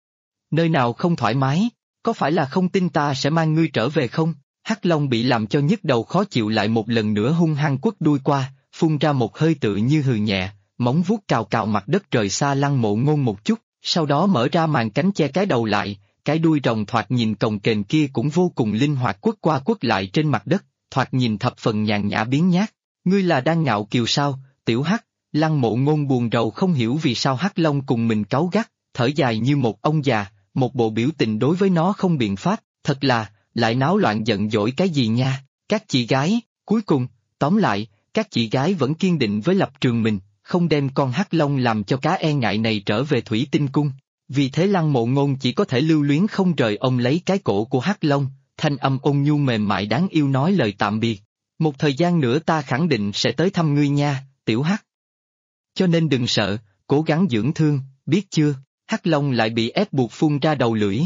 Nơi nào không thoải mái, có phải là không tin ta sẽ mang ngươi trở về không? Hắc Long bị làm cho nhức đầu khó chịu lại một lần nữa hung hăng quất đuôi qua, phun ra một hơi tự như hừ nhẹ, móng vuốt cào cào mặt đất rời xa Lăng Mộ Ngôn một chút, sau đó mở ra màn cánh che cái đầu lại, cái đuôi rồng thoạt nhìn cồng kềnh kia cũng vô cùng linh hoạt quất qua quất lại trên mặt đất, thoạt nhìn thập phần nhàn nhã biến nhát. Ngươi là đang ngạo kiều sao, Tiểu Hắc? Lăng Mộ Ngôn buồn rầu không hiểu vì sao Hắc Long cùng mình cáu gắt, thở dài như một ông già, một bộ biểu tình đối với nó không biện pháp, thật là, lại náo loạn giận dỗi cái gì nha, các chị gái, cuối cùng, tóm lại, các chị gái vẫn kiên định với lập trường mình, không đem con Hắc Long làm cho cá e ngại này trở về Thủy Tinh Cung. Vì thế Lăng Mộ Ngôn chỉ có thể lưu luyến không rời ôm lấy cái cổ của Hắc Long, thanh âm ôn nhu mềm mại đáng yêu nói lời tạm biệt. Một thời gian nữa ta khẳng định sẽ tới thăm ngươi nha, Tiểu Hắc. Cho nên đừng sợ, cố gắng dưỡng thương, biết chưa? Hắc Long lại bị ép buộc phun ra đầu lưỡi,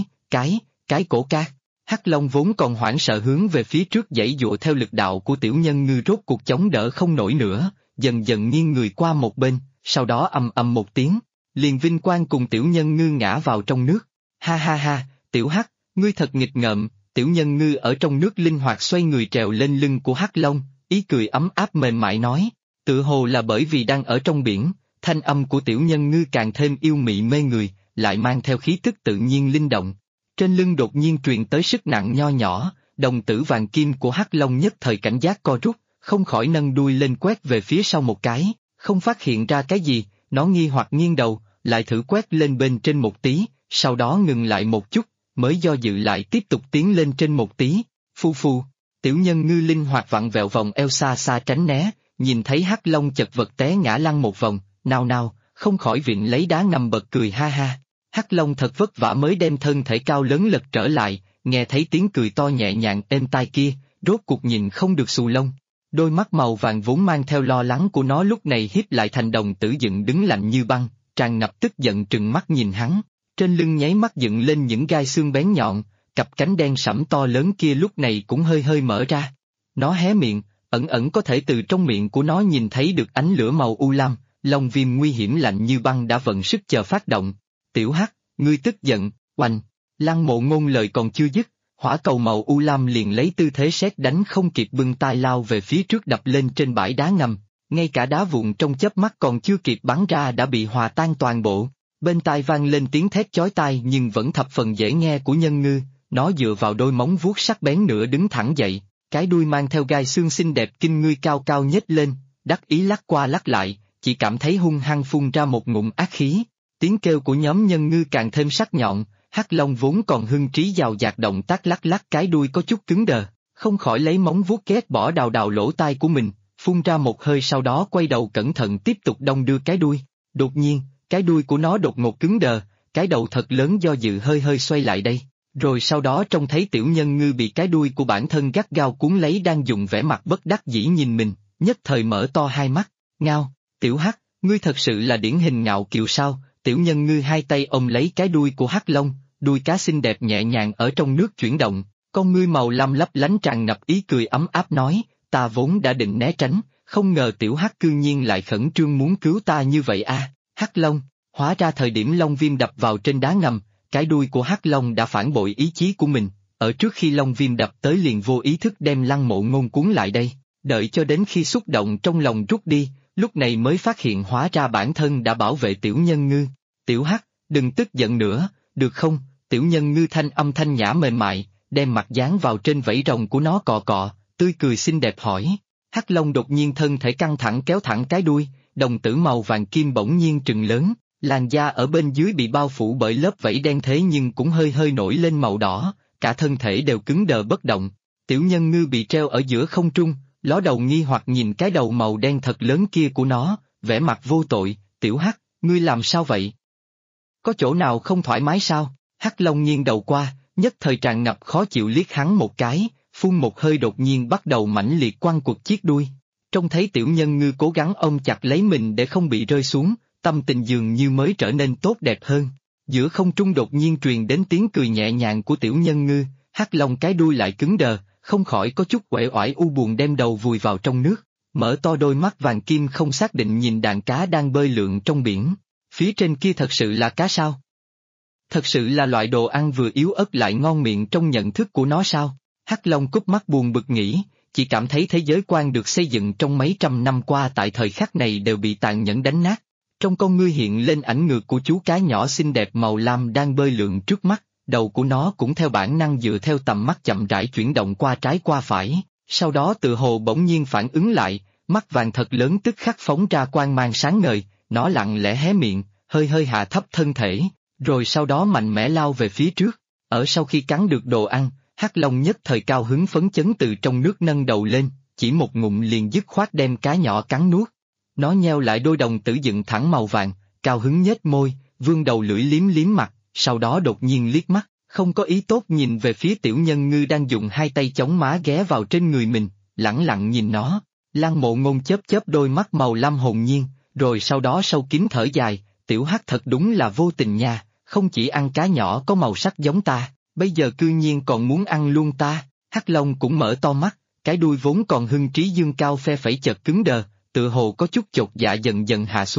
cái cổ cát. Hắc Long vốn còn hoảng sợ hướng về phía trước giãy giụa theo lực đạo của tiểu nhân ngư rốt cuộc chống đỡ không nổi nữa, dần dần nghiêng người qua một bên, sau đó ầm ầm một tiếng, liền Vinh Quang cùng Tiểu Nhân Ngư ngã vào trong nước. Ha ha ha, Tiểu Hắc, ngươi thật nghịch ngợm. Tiểu Nhân Ngư ở trong nước linh hoạt xoay người trèo lên lưng của Hắc Long, ý cười ấm áp mềm mại nói, tự hồ là bởi vì đang ở trong biển, thanh âm của Tiểu Nhân Ngư càng thêm yêu mị mê người, lại mang theo khí tức tự nhiên linh động. Trên lưng đột nhiên truyền tới sức nặng nho nhỏ, đồng tử vàng kim của Hắc Long nhất thời cảnh giác co rút, không khỏi nâng đuôi lên quét về phía sau một cái, không phát hiện ra cái gì, nó nghi hoặc nghiêng đầu, lại thử quét lên bên trên một tí, sau đó ngừng lại một chút, mới do dự lại tiếp tục tiến lên trên một tí. Phu phu, Tiểu Nhân Ngư linh hoạt vặn vẹo vòng eo xa xa tránh né, nhìn thấy Hắc Long chật vật té ngã lăn một vòng, nào nào, không khỏi vịn lấy đá ngầm bật cười ha ha. Hắc Long thật vất vả mới đem thân thể cao lớn lật trở lại, nghe thấy tiếng cười to nhẹ nhàng êm tai kia, rốt cuộc nhìn không được xù lông. Đôi mắt màu vàng vốn mang theo lo lắng của nó lúc này híp lại thành đồng tử dựng đứng lạnh như băng, tràn ngập tức giận trừng mắt nhìn hắn. Trên lưng nháy mắt dựng lên những gai xương bén nhọn, cặp cánh đen sẫm to lớn kia lúc này cũng hơi hơi mở ra. Nó hé miệng, ẩn ẩn có thể từ trong miệng của nó nhìn thấy được ánh lửa màu u lam, lông viêm nguy hiểm lạnh như băng đã vận sức chờ phát động. Tiểu Hắc, ngươi tức giận, oanh! Lăng Mộ Ngôn lời còn chưa dứt, hỏa cầu màu u lam liền lấy tư thế sét đánh không kịp bưng tay lao về phía trước đập lên trên bãi đá ngầm, ngay cả đá vụn trong chớp mắt còn chưa kịp bắn ra đã bị hòa tan toàn bộ. Bên tai vang lên tiếng thét chói tai nhưng vẫn thập phần dễ nghe của Nhân Ngư, nó dựa vào đôi móng vuốt sắc bén nữa đứng thẳng dậy, cái đuôi mang theo gai xương xinh đẹp kinh ngươi cao cao nhếch lên, đắc ý lắc qua lắc lại, chỉ cảm thấy hung hăng phun ra một ngụm ác khí. Tiếng kêu của nhóm Nhân Ngư càng thêm sắc nhọn, Hắc Long vốn còn hưng trí giàu dạt động tác lắc lắc cái đuôi có chút cứng đờ, không khỏi lấy móng vuốt ghét bỏ đào đào lỗ tai của mình, phun ra một hơi sau đó quay đầu cẩn thận tiếp tục đong đưa cái đuôi. Đột nhiên, cái đuôi của nó đột ngột cứng đờ, cái đầu thật lớn do dự hơi hơi xoay lại đây, rồi sau đó trông thấy Tiểu Nhân Ngư bị cái đuôi của bản thân gắt gao cuốn lấy đang dùng vẻ mặt bất đắc dĩ nhìn mình, nhất thời mở to hai mắt, ngao, Tiểu Hắc, ngươi thật sự là điển hình ngạo kiều sao? Tiểu Nhân Ngư hai tay ôm lấy cái đuôi của Hắc Long, đuôi cá xinh đẹp nhẹ nhàng ở trong nước chuyển động, con ngươi màu lam lấp lánh tràn ngập ý cười ấm áp nói, ta vốn đã định né tránh, không ngờ Tiểu Hắc cư nhiên lại khẩn trương muốn cứu ta như vậy a. Hắc Long, hóa ra thời điểm Long Viêm đập vào trên đá ngầm, cái đuôi của Hắc Long đã phản bội ý chí của mình, ở trước khi Long Viêm đập tới liền vô ý thức đem Lăng Mộ Ngôn cuốn lại đây, đợi cho đến khi xúc động trong lòng rút đi, lúc này mới phát hiện hóa ra bản thân đã bảo vệ Tiểu Nhân Ngư. Tiểu Hắc, đừng tức giận nữa, được không? Tiểu Nhân Ngư thanh âm thanh nhã mềm mại, đem mặt dán vào trên vảy rồng của nó cọ cọ, tươi cười xinh đẹp hỏi. Hắc Long đột nhiên thân thể căng thẳng kéo thẳng cái đuôi, đồng tử màu vàng kim bỗng nhiên trừng lớn, làn da ở bên dưới bị bao phủ bởi lớp vảy đen thế nhưng cũng hơi hơi nổi lên màu đỏ, cả thân thể đều cứng đờ bất động. Tiểu Nhân Ngư bị treo ở giữa không trung, ló đầu nghi hoặc nhìn cái đầu màu đen thật lớn kia của nó, vẻ mặt vô tội, Tiểu Hắc, ngươi làm sao vậy? Có chỗ nào không thoải mái sao? Hắc Long nghiêng đầu qua, nhất thời tràn ngập khó chịu liếc hắn một cái, phun một hơi đột nhiên bắt đầu mãnh liệt quăng cuộc chiếc đuôi. Trông thấy Tiểu Nhân Ngư cố gắng ôm chặt lấy mình để không bị rơi xuống, tâm tình dường như mới trở nên tốt đẹp hơn. Giữa không trung đột nhiên truyền đến tiếng cười nhẹ nhàng của Tiểu Nhân Ngư, Hắc Long cái đuôi lại cứng đờ, không khỏi có chút uể oải u buồn đem đầu vùi vào trong nước, mở to đôi mắt vàng kim không xác định nhìn đàn cá đang bơi lượn trong biển. Phía trên kia thật sự là cá sao? Thật sự là loại đồ ăn vừa yếu ớt lại ngon miệng trong nhận thức của nó sao? Hắc Long cúp mắt buồn bực nghĩ, chỉ cảm thấy thế giới quan được xây dựng trong mấy trăm năm qua tại thời khắc này đều bị tàn nhẫn đánh nát. Trong con ngươi hiện lên ảnh ngược của chú cá nhỏ xinh đẹp màu lam đang bơi lượn trước mắt, đầu của nó cũng theo bản năng dựa theo tầm mắt chậm rãi chuyển động qua trái qua phải, sau đó tự hồ bỗng nhiên phản ứng lại, mắt vàng thật lớn tức khắc phóng ra quang mang sáng ngời, nó lặng lẽ hé miệng, hơi hơi hạ thấp thân thể, rồi sau đó mạnh mẽ lao về phía trước. Ở sau khi cắn được đồ ăn, Hắc Long nhất thời cao hứng phấn chấn từ trong nước nâng đầu lên, chỉ một ngụm liền dứt khoát đem cá nhỏ cắn nuốt. Nó nheo lại đôi đồng tử dựng thẳng màu vàng, cao hứng nhếch môi, vươn đầu lưỡi liếm liếm mặt, sau đó đột nhiên liếc mắt, không có ý tốt nhìn về phía Tiểu Nhân Ngư đang dùng hai tay chống má ghé vào trên người mình, lẳng lặng nhìn nó. Lăng Mộ Ngôn chớp chớp đôi mắt màu lam hồn nhiên, rồi sau đó sâu kín thở dài, Tiểu Hắc thật đúng là vô tình nha, không chỉ ăn cá nhỏ có màu sắc giống ta, bây giờ cư nhiên còn muốn ăn luôn ta. Hắc Long cũng mở to mắt, cái đuôi vốn còn hưng trí dương cao phe phẩy chợt cứng đờ, tựa hồ có chút chột dạ dần dần hạ xuống,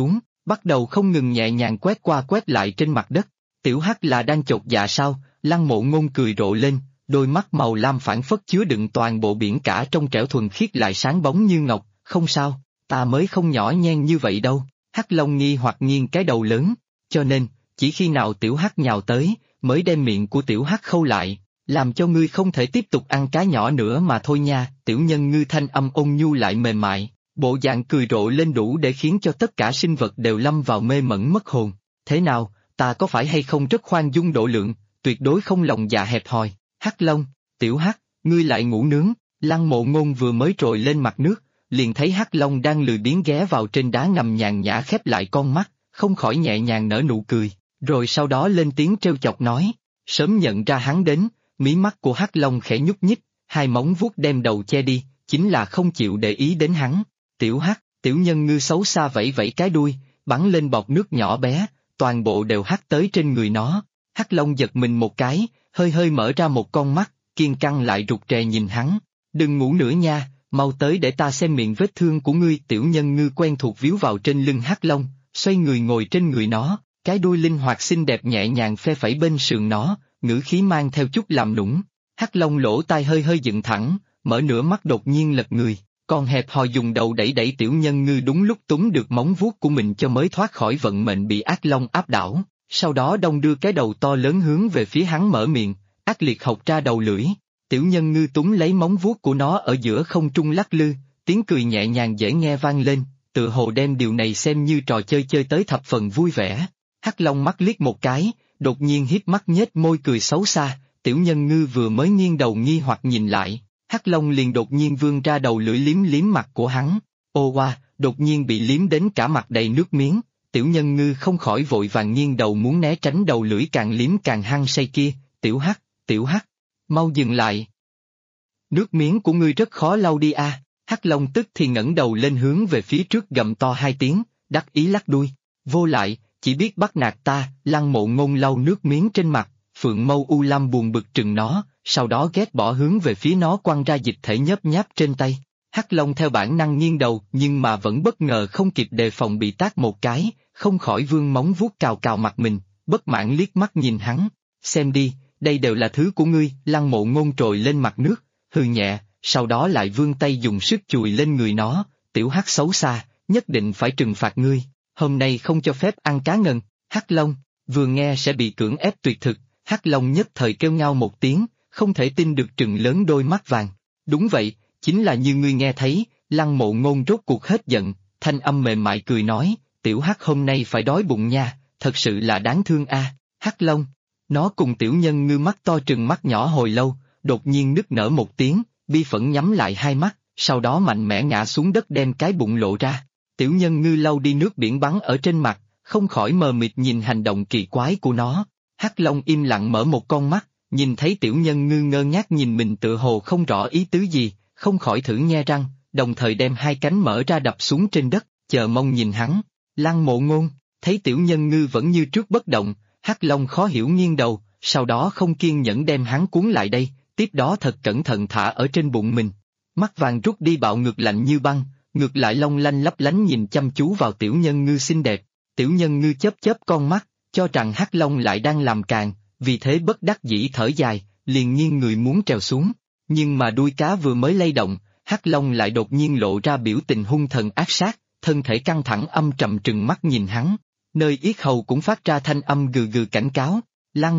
bắt đầu không ngừng nhẹ nhàng quét qua quét lại trên mặt đất. Tiểu Hắc là đang chột dạ sao? Lăng Mộ Ngôn cười rộ lên, đôi mắt màu lam phảng phất chứa đựng toàn bộ biển cả trong trẻo thuần khiết lại sáng bóng như ngọc. Không sao, ta mới không nhỏ nhen như vậy đâu. Hắc Long nghi hoặc nghiêng cái đầu lớn, cho nên, chỉ khi nào Tiểu Hắc nhào tới, mới đem miệng của Tiểu Hắc khâu lại, làm cho ngươi không thể tiếp tục ăn cá nhỏ nữa mà thôi nha. Tiểu Nhân Ngư thanh âm ôn nhu lại mềm mại, bộ dạng cười rộ lên đủ để khiến cho tất cả sinh vật đều lâm vào mê mẩn mất hồn. Thế nào, ta có phải hay không rất khoan dung độ lượng, tuyệt đối không lòng dạ hẹp hòi. Hắc Long, Tiểu Hắc, ngươi lại ngủ nướng. Lăng Mộ Ngôn vừa mới trồi lên mặt nước, liền thấy Hắc Long đang lười biếng ghé vào trên đá ngầm nhàn nhã khép lại con mắt, không khỏi nhẹ nhàng nở nụ cười, rồi sau đó lên tiếng trêu chọc nói. Sớm nhận ra hắn đến, mí mắt của Hắc Long khẽ nhúc nhích, hai móng vuốt đem đầu che đi, chính là không chịu để ý đến hắn. Tiểu Hắc, Tiểu Nhân Ngư xấu xa vẫy vẫy cái đuôi, bắn lên bọt nước nhỏ bé, toàn bộ đều hắt tới trên người nó. Hắc Long giật mình một cái, hơi hơi mở ra một con mắt, kiên căng lại rụt rè nhìn hắn. Đừng ngủ nữa nha, mau tới để ta xem miệng vết thương của ngươi. Tiểu Nhân Ngư quen thuộc víu vào trên lưng Hắc Long, xoay người ngồi trên người nó, cái đuôi linh hoạt xinh đẹp nhẹ nhàng phe phẩy bên sườn nó, ngữ khí mang theo chút làm nũng. Hắc Long lỗ tai hơi hơi dựng thẳng, mở nửa mắt đột nhiên lật người, còn hẹp hòi dùng đầu đẩy đẩy Tiểu Nhân Ngư đúng lúc túm được móng vuốt của mình cho mới thoát khỏi vận mệnh bị ác long áp đảo, sau đó đong đưa cái đầu to lớn hướng về phía hắn mở miệng, ác liệt hộc ra đầu lưỡi. Tiểu Nhân Ngư túm lấy móng vuốt của nó ở giữa không trung lắc lư, tiếng cười nhẹ nhàng dễ nghe vang lên, tựa hồ đem điều này xem như trò chơi chơi tới thập phần vui vẻ. Hắc Long mắt liếc một cái, đột nhiên híp mắt nhếch môi cười xấu xa. Tiểu Nhân Ngư vừa mới nghiêng đầu nghi hoặc nhìn lại, Hắc Long liền đột nhiên vươn ra đầu lưỡi liếm liếm mặt của hắn. Ô oa, đột nhiên bị liếm đến cả mặt đầy nước miếng. Tiểu Nhân Ngư không khỏi vội vàng nghiêng đầu muốn né tránh đầu lưỡi càng liếm càng hăng say kia. Tiểu Hắc, mau dừng lại. Nước miếng của ngươi rất khó lau đi a. Hắc Long tức thì ngẩng đầu lên hướng về phía trước gầm to hai tiếng, đắc ý lắc đuôi. Vô lại, chỉ biết bắt nạt ta. Lăng Mộ Ngôn lau nước miếng trên mặt, Phượng Mâu U Lam buồn bực trừng nó, sau đó ghét bỏ hướng về phía nó quăng ra dịch thể nhớp nháp trên tay. Hắc Long theo bản năng nghiêng đầu nhưng mà vẫn bất ngờ không kịp đề phòng bị tát một cái, không khỏi vươn móng vuốt cào cào mặt mình, bất mãn liếc mắt nhìn hắn. Xem đi, đây đều là thứ của ngươi. Lăng Mộ Ngôn trồi lên mặt nước, hừ nhẹ, sau đó lại vươn tay dùng sức chùi lên người nó. Tiểu Hắc xấu xa, nhất định phải trừng phạt ngươi, hôm nay không cho phép ăn cá ngần. Hắc Long, vừa nghe sẽ bị cưỡng ép tuyệt thực, Hắc Long nhất thời kêu ngao một tiếng, không thể tin được trừng lớn đôi mắt vàng. Đúng vậy, chính là như ngươi nghe thấy. Lăng Mộ Ngôn rốt cuộc hết giận, thanh âm mềm mại cười nói, Tiểu Hắc hôm nay phải đói bụng nha, thật sự là đáng thương a. Hắc Long, nó cùng Tiểu Nhân Ngư mắt to trừng mắt nhỏ hồi lâu, đột nhiên nức nở một tiếng, bi phẫn nhắm lại hai mắt, sau đó mạnh mẽ ngã xuống đất đem cái bụng lộ ra. Tiểu Nhân Ngư lau đi nước biển bắn ở trên mặt, không khỏi mờ mịt nhìn hành động kỳ quái của nó. Hắc Long im lặng mở một con mắt, nhìn thấy Tiểu Nhân Ngư ngơ ngác nhìn mình tựa hồ không rõ ý tứ gì, không khỏi thử nhe răng, đồng thời đem hai cánh mở ra đập xuống trên đất, chờ mong nhìn hắn. Lăng Mộ Ngôn, thấy Tiểu Nhân Ngư vẫn như trước bất động, Hắc Long khó hiểu nghiêng đầu, sau đó không kiên nhẫn đem hắn cuốn lại đây, tiếp đó thật cẩn thận thả ở trên bụng mình. Mắt vàng rút đi bạo ngược lạnh như băng, ngược lại long lanh lấp lánh nhìn chăm chú vào Tiểu Nhân Ngư xinh đẹp. Tiểu Nhân Ngư chớp chớp con mắt, cho rằng Hắc Long lại đang làm càng, vì thế bất đắc dĩ thở dài, liền nghiêng người muốn trèo xuống. Nhưng mà đuôi cá vừa mới lay động, Hắc Long lại đột nhiên lộ ra biểu tình hung thần ác sát, thân thể căng thẳng âm trầm trừng mắt nhìn hắn, nơi yết hầu cũng phát ra thanh âm gừ gừ cảnh cáo. Lăng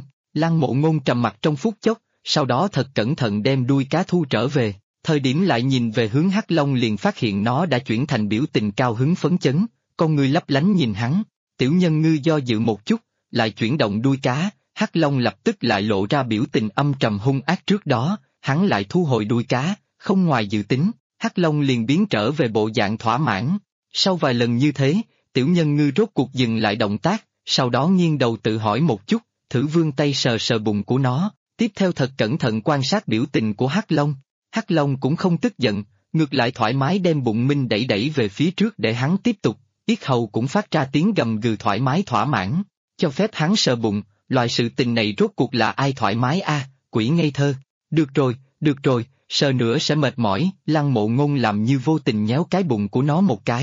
Mộ Ngôn trầm mặt trong phút chốc, sau đó thật cẩn thận đem đuôi cá thu trở về, thời điểm lại nhìn về hướng Hắc Long liền phát hiện nó đã chuyển thành biểu tình cao hứng phấn chấn, con ngươi lấp lánh nhìn hắn. Tiểu Nhân Ngư do dự một chút, lại chuyển động đuôi cá, Hắc Long lập tức lại lộ ra biểu tình âm trầm hung ác trước đó, hắn lại thu hồi đuôi cá, không ngoài dự tính, Hắc Long liền biến trở về bộ dạng thỏa mãn. Sau vài lần như thế, Tiểu Nhân Ngư rốt cuộc dừng lại động tác, sau đó nghiêng đầu tự hỏi một chút, thử vươn tay sờ sờ bụng của nó, tiếp theo thật cẩn thận quan sát biểu tình của Hắc Long. Hắc Long cũng không tức giận, ngược lại thoải mái đem bụng mình đẩy đẩy về phía trước để hắn tiếp tục, yết hầu cũng phát ra tiếng gầm gừ thoải mái thỏa mãn, cho phép hắn sờ bụng, loại sự tình này rốt cuộc là ai thoải mái a, quỷ ngây thơ. Được rồi, sờ nữa sẽ mệt mỏi. Lăng Mộ Ngôn làm như vô tình nhéo cái bụng của nó một cái,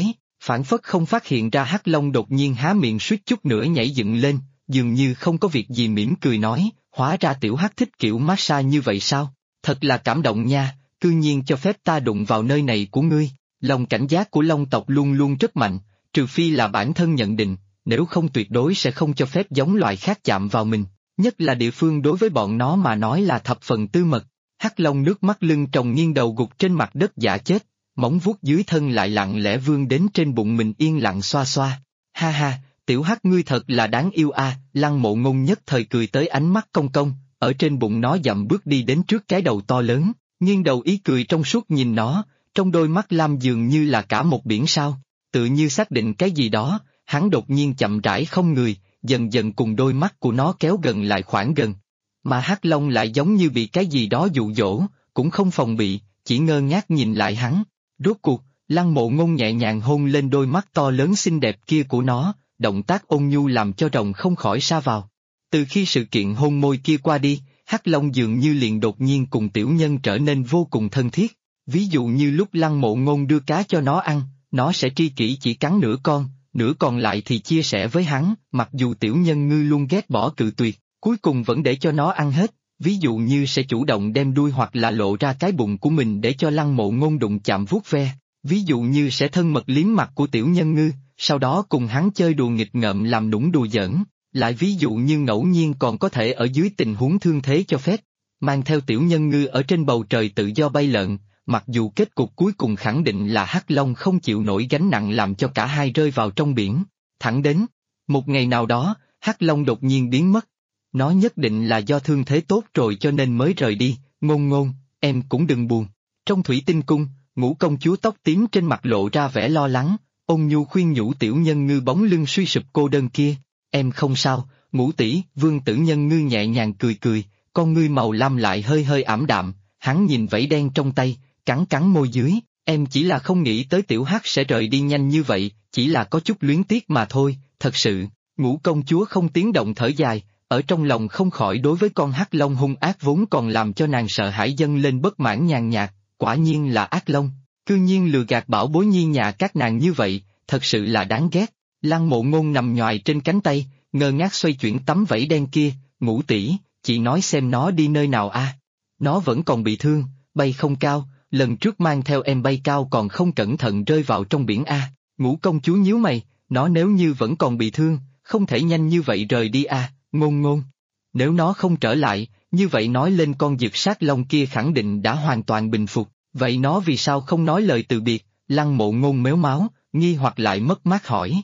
Phản phất không phát hiện ra Hắc Long đột nhiên há miệng suýt chút nữa nhảy dựng lên, dường như không có việc gì mỉm cười nói, hóa ra tiểu Hắc thích kiểu massage như vậy sao? Thật là cảm động nha, cư nhiên cho phép ta đụng vào nơi này của ngươi. Lòng cảnh giác của Long tộc luôn luôn rất mạnh, trừ phi là bản thân nhận định, nếu không tuyệt đối sẽ không cho phép giống loài khác chạm vào mình, nhất là địa phương đối với bọn nó mà nói là thập phần tư mật. Hắc Long nước mắt lưng tròng nghiêng đầu gục trên mặt đất giả chết, móng vuốt dưới thân lại lặng lẽ vươn đến trên bụng mình yên lặng xoa xoa. Ha ha, tiểu Hắc ngươi thật là đáng yêu a. Lăng Mộ Ngôn nhất thời cười tới ánh mắt cong cong, ở trên bụng nó dậm bước đi đến trước cái đầu to lớn, nghiêng đầu ý cười trong suốt nhìn nó, trong đôi mắt lam dường như là cả một biển sao. Tự như xác định cái gì đó, hắn đột nhiên chậm rãi không người, dần dần cùng đôi mắt của nó kéo gần lại khoảng gần. Mà Hắc Long lại giống như bị cái gì đó dụ dỗ, cũng không phòng bị, chỉ ngơ ngác nhìn lại hắn. Rốt cuộc, Lăng Mộ Ngôn nhẹ nhàng hôn lên đôi mắt to lớn xinh đẹp kia của nó, động tác ôn nhu làm cho rồng không khỏi sa vào. Từ khi sự kiện hôn môi kia qua đi, Hắc Long dường như liền đột nhiên cùng tiểu nhân trở nên vô cùng thân thiết. Ví dụ như lúc Lăng Mộ Ngôn đưa cá cho nó ăn, nó sẽ tri kỷ chỉ cắn nửa con, nửa còn lại thì chia sẻ với hắn, mặc dù tiểu nhân ngư luôn ghét bỏ cự tuyệt, cuối cùng vẫn để cho nó ăn hết, ví dụ như sẽ chủ động đem đuôi hoặc là lộ ra cái bụng của mình để cho Lăng Mộ Ngôn đụng chạm vuốt ve, ví dụ như sẽ thân mật liếm mặt của tiểu nhân ngư, sau đó cùng hắn chơi đùa nghịch ngợm làm nũng đùa giỡn, lại ví dụ như ngẫu nhiên còn có thể ở dưới tình huống thương thế cho phép, mang theo tiểu nhân ngư ở trên bầu trời tự do bay lượn. Mặc dù kết cục cuối cùng khẳng định là Hắc Long không chịu nổi gánh nặng làm cho cả hai rơi vào trong biển, thẳng đến một ngày nào đó, Hắc Long đột nhiên biến mất. Nó nhất định là do thương thế tốt rồi cho nên mới rời đi. Ngôn Ngôn, em cũng đừng buồn. Trong thủy tinh cung, Ngũ công chúa tóc tím trên mặt lộ ra vẻ lo lắng, ôn nhu khuyên nhủ tiểu nhân ngư bóng lưng suy sụp cô đơn kia. Em không sao, Ngũ tỷ. Vương Tử Nhân Ngư nhẹ nhàng cười cười, con ngươi màu lam lại hơi hơi ảm đạm, hắn nhìn vảy đen trong tay, cắn cắn môi dưới, em chỉ là không nghĩ tới tiểu Hắc sẽ rời đi nhanh như vậy, chỉ là có chút luyến tiếc mà thôi, thật sự. Ngũ công chúa không tiếng động thở dài, ở trong lòng không khỏi đối với con Hắc Long hung ác vốn còn làm cho nàng sợ hãi dâng lên bất mãn nhàn nhạt, quả nhiên là ác long, cư nhiên lừa gạt bảo bối nhi nhà các nàng như vậy, thật sự là đáng ghét. Lăng Mộ Ngôn nằm nhoài trên cánh tay, ngơ ngác xoay chuyển tấm vảy đen kia, Ngũ tỷ, chị nói xem nó đi nơi nào a? Nó vẫn còn bị thương, bay không cao. Lần trước mang theo em bay cao còn không cẩn thận rơi vào trong biển a. Ngũ công chúa nhíu mày, nó nếu như vẫn còn bị thương, không thể nhanh như vậy rời đi a. Ngôn Ngôn. Nếu nó không trở lại, như vậy nói lên con dực sát long kia khẳng định đã hoàn toàn bình phục, vậy nó vì sao không nói lời từ biệt? Lăng Mộ Ngôn méo máu, nghi hoặc lại mất mát hỏi.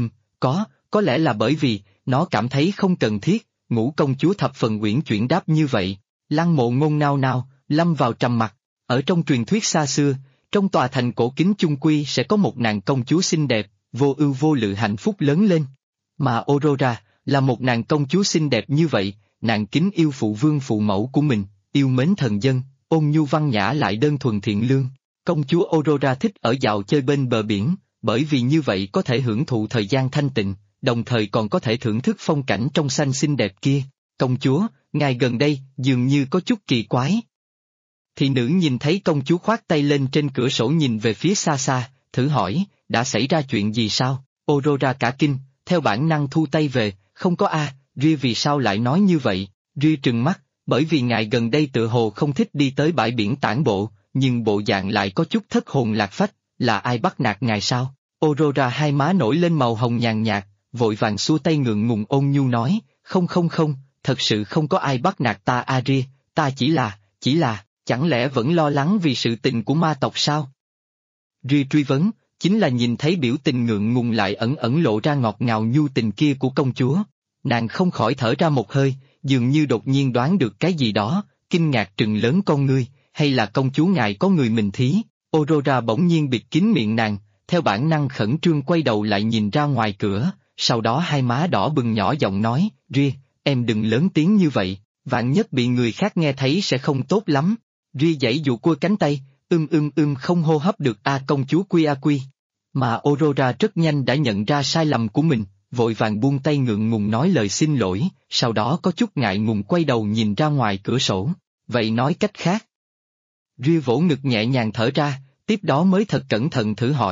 Có lẽ là bởi vì, nó cảm thấy không cần thiết. Ngũ công chúa thập phần uyển chuyển đáp như vậy. Lăng Mộ Ngôn nao nao, lâm vào trầm mặc. Ở trong truyền thuyết xa xưa, trong tòa thành cổ kính chung quy sẽ có một nàng công chúa xinh đẹp, vô ưu vô lự hạnh phúc lớn lên. Mà Aurora, là một nàng công chúa xinh đẹp như vậy, nàng kính yêu phụ vương phụ mẫu của mình, yêu mến thần dân, ôn nhu văn nhã lại đơn thuần thiện lương. Công chúa Aurora thích ở dạo chơi bên bờ biển, bởi vì như vậy có thể hưởng thụ thời gian thanh tịnh, đồng thời còn có thể thưởng thức phong cảnh trong xanh xinh đẹp kia. Công chúa, ngài gần đây dường như có chút kỳ quái. Thị nữ nhìn thấy công chúa khoát tay lên trên cửa sổ nhìn về phía xa xa, thử hỏi, đã xảy ra chuyện gì sao? Aurora cả kinh, theo bản năng thu tay về, không có a. Ria vì sao lại nói như vậy? Ria trừng mắt, bởi vì ngài gần đây tựa hồ không thích đi tới bãi biển tản bộ, nhưng bộ dạng lại có chút thất hồn lạc phách, là ai bắt nạt ngài sao? Aurora hai má nổi lên màu hồng nhàn nhạt, vội vàng xua tay ngượng ngùng ôn nhu nói, không, thật sự không có ai bắt nạt ta a Ria, ta chỉ là, chẳng lẽ vẫn lo lắng vì sự tình của ma tộc sao? Ria truy vấn, chính là nhìn thấy biểu tình ngượng ngùng lại ẩn ẩn lộ ra ngọt ngào nhu tình kia của công chúa. Nàng không khỏi thở ra một hơi, dường như đột nhiên đoán được cái gì đó, kinh ngạc trừng lớn con ngươi, hay là công chúa ngài có người mình thí? Aurora bỗng nhiên bịt kín miệng nàng, theo bản năng khẩn trương quay đầu lại nhìn ra ngoài cửa, sau đó hai má đỏ bừng nhỏ giọng nói, Ria, em đừng lớn tiếng như vậy, vạn nhất bị người khác nghe thấy sẽ không tốt lắm. Ria giãy giụa cua cánh tay, không hô hấp được a công chúa quy a quy. Mà Aurora rất nhanh đã nhận ra sai lầm của mình, vội vàng buông tay ngượng ngùng nói lời xin lỗi, sau đó có chút ngại ngùng quay đầu nhìn ra ngoài cửa sổ. Vậy nói cách khác. Ria vỗ ngực nhẹ nhàng thở ra, tiếp đó mới thật cẩn thận thử hỏi,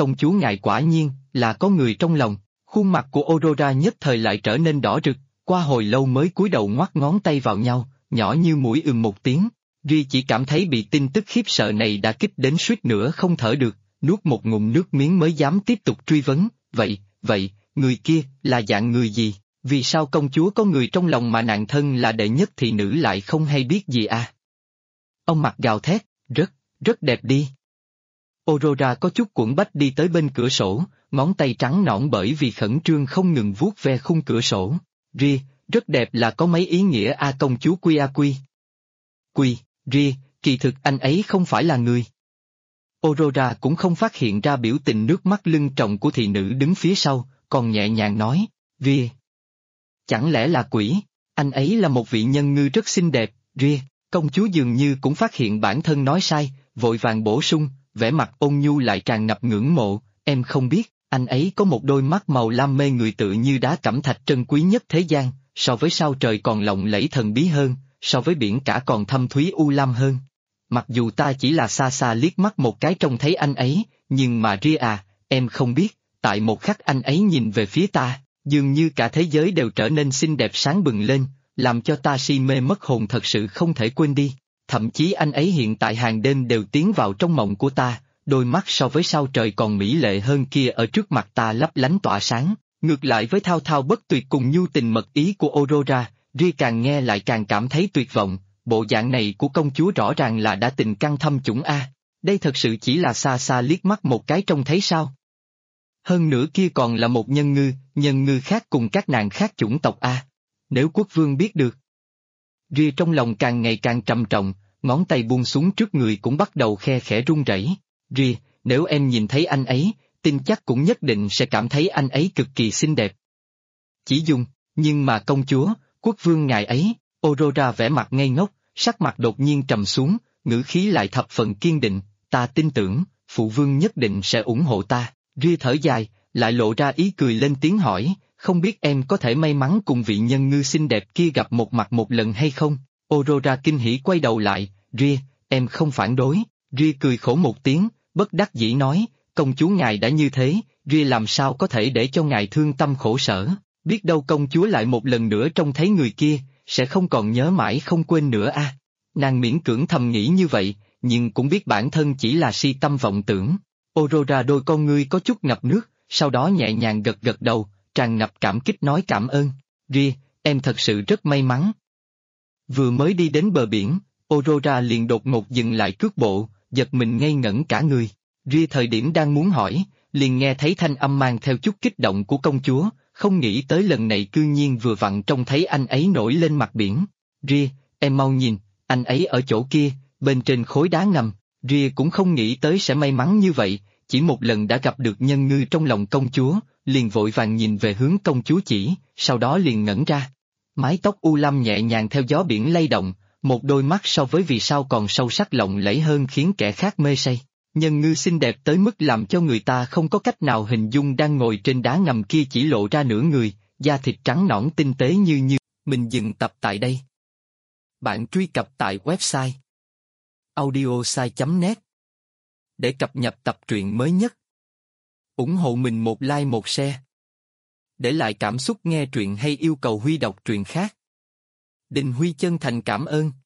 công chúa ngài quả nhiên là có người trong lòng. Khuôn mặt của Aurora nhất thời lại trở nên đỏ rực, qua hồi lâu mới cúi đầu ngoắt ngón tay vào nhau, nhỏ như mũi một tiếng. Ri chỉ cảm thấy bị tin tức khiếp sợ này đã kích đến suýt nữa không thở được, nuốt một ngụm nước miếng mới dám tiếp tục truy vấn, vậy, người kia là dạng người gì? Vì sao công chúa có người trong lòng mà nạn thân là đệ nhất thị nữ lại không hay biết gì à? Ông mặt gào thét, rất đẹp đi. Aurora có chút cuộn bách đi tới bên cửa sổ, ngón tay trắng nõn bởi vì khẩn trương không ngừng vuốt ve khung cửa sổ. Ria, rất đẹp là có mấy ý nghĩa a công chúa Quy. Ria, kỳ thực anh ấy không phải là người. Aurora cũng không phát hiện ra biểu tình nước mắt lưng tròng của thị nữ đứng phía sau, còn nhẹ nhàng nói, Ria. Chẳng lẽ là quỷ? Anh ấy là một vị nhân ngư rất xinh đẹp, Ria. Công chúa dường như cũng phát hiện bản thân nói sai, vội vàng bổ sung, vẻ mặt ôn nhu lại tràn ngập ngưỡng mộ, em không biết, anh ấy có một đôi mắt màu lam mê người tựa như đá cẩm thạch trân quý nhất thế gian, so với sao trời còn lộng lẫy thần bí hơn, so với biển cả còn thâm thúy u lam hơn. Mặc dù ta chỉ là xa xa liếc mắt một cái trông thấy anh ấy, nhưng mà Ria à, em không biết, tại một khắc anh ấy nhìn về phía ta, dường như cả thế giới đều trở nên xinh đẹp sáng bừng lên, làm cho ta si mê mất hồn thật sự không thể quên đi. Thậm chí anh ấy hiện tại hàng đêm đều tiến vào trong mộng của ta, đôi mắt so với sao trời còn mỹ lệ hơn kia ở trước mặt ta lấp lánh tỏa sáng. Ngược lại với thao thao bất tuyệt cùng nhu tình mật ý của Aurora, Ria càng nghe lại càng cảm thấy tuyệt vọng, bộ dạng này của công chúa rõ ràng là đã tình căng thâm chủng A. Đây thật sự chỉ là xa xa liếc mắt một cái trông thấy sao? Hơn nữa kia còn là một nhân ngư khác cùng các nàng khác chủng tộc A. Nếu quốc vương biết được. Ria trong lòng càng ngày càng trầm trọng, ngón tay buông xuống trước người cũng bắt đầu khe khẽ run rẩy. Ria, nếu em nhìn thấy anh ấy, tin chắc cũng nhất định sẽ cảm thấy anh ấy cực kỳ xinh đẹp. Chỉ dùng, nhưng mà công chúa, quốc vương ngài ấy, Aurora vẻ mặt ngây ngốc, sắc mặt đột nhiên trầm xuống, ngữ khí lại thập phần kiên định, ta tin tưởng, phụ vương nhất định sẽ ủng hộ ta. Ria thở dài, lại lộ ra ý cười lên tiếng hỏi, không biết em có thể may mắn cùng vị nhân ngư xinh đẹp kia gặp một mặt một lần hay không? Aurora kinh hỉ quay đầu lại, Ria, em không phản đối. Ria cười khổ một tiếng, bất đắc dĩ nói, công chúa ngài đã như thế, Ria làm sao có thể để cho ngài thương tâm khổ sở, biết đâu công chúa lại một lần nữa trông thấy người kia, sẽ không còn nhớ mãi không quên nữa a. Nàng miễn cưỡng thầm nghĩ như vậy, nhưng cũng biết bản thân chỉ là si tâm vọng tưởng. Aurora đôi con ngươi có chút ngập nước, sau đó nhẹ nhàng gật đầu, tràn ngập cảm kích nói cảm ơn. Ria, em thật sự rất may mắn. Vừa mới đi đến bờ biển, Aurora liền đột ngột dừng lại cước bộ, giật mình ngây ngẩn cả người. Ria thời điểm đang muốn hỏi, liền nghe thấy thanh âm mang theo chút kích động của công chúa, không nghĩ tới lần này cư nhiên vừa vặn trông thấy anh ấy nổi lên mặt biển. Ria, em mau nhìn, anh ấy ở chỗ kia, bên trên khối đá ngầm. Ria cũng không nghĩ tới sẽ may mắn như vậy, chỉ một lần đã gặp được nhân ngư trong lòng công chúa, liền vội vàng nhìn về hướng công chúa chỉ, sau đó liền ngẩn ra. Mái tóc u lam nhẹ nhàng theo gió biển lay động, một đôi mắt so với vì sao còn sâu sắc lộng lẫy hơn khiến kẻ khác mê say. Nhân ngư xinh đẹp tới mức làm cho người ta không có cách nào hình dung đang ngồi trên đá ngầm kia chỉ lộ ra nửa người, da thịt trắng nõn tinh tế như. Mình dừng tập tại đây. Bạn truy cập tại website audiosai.net để cập nhật tập truyện mới nhất. Ủng hộ mình một like một share. Để lại cảm xúc nghe truyện hay yêu cầu Huy đọc truyện khác. Đình Huy chân thành cảm ơn.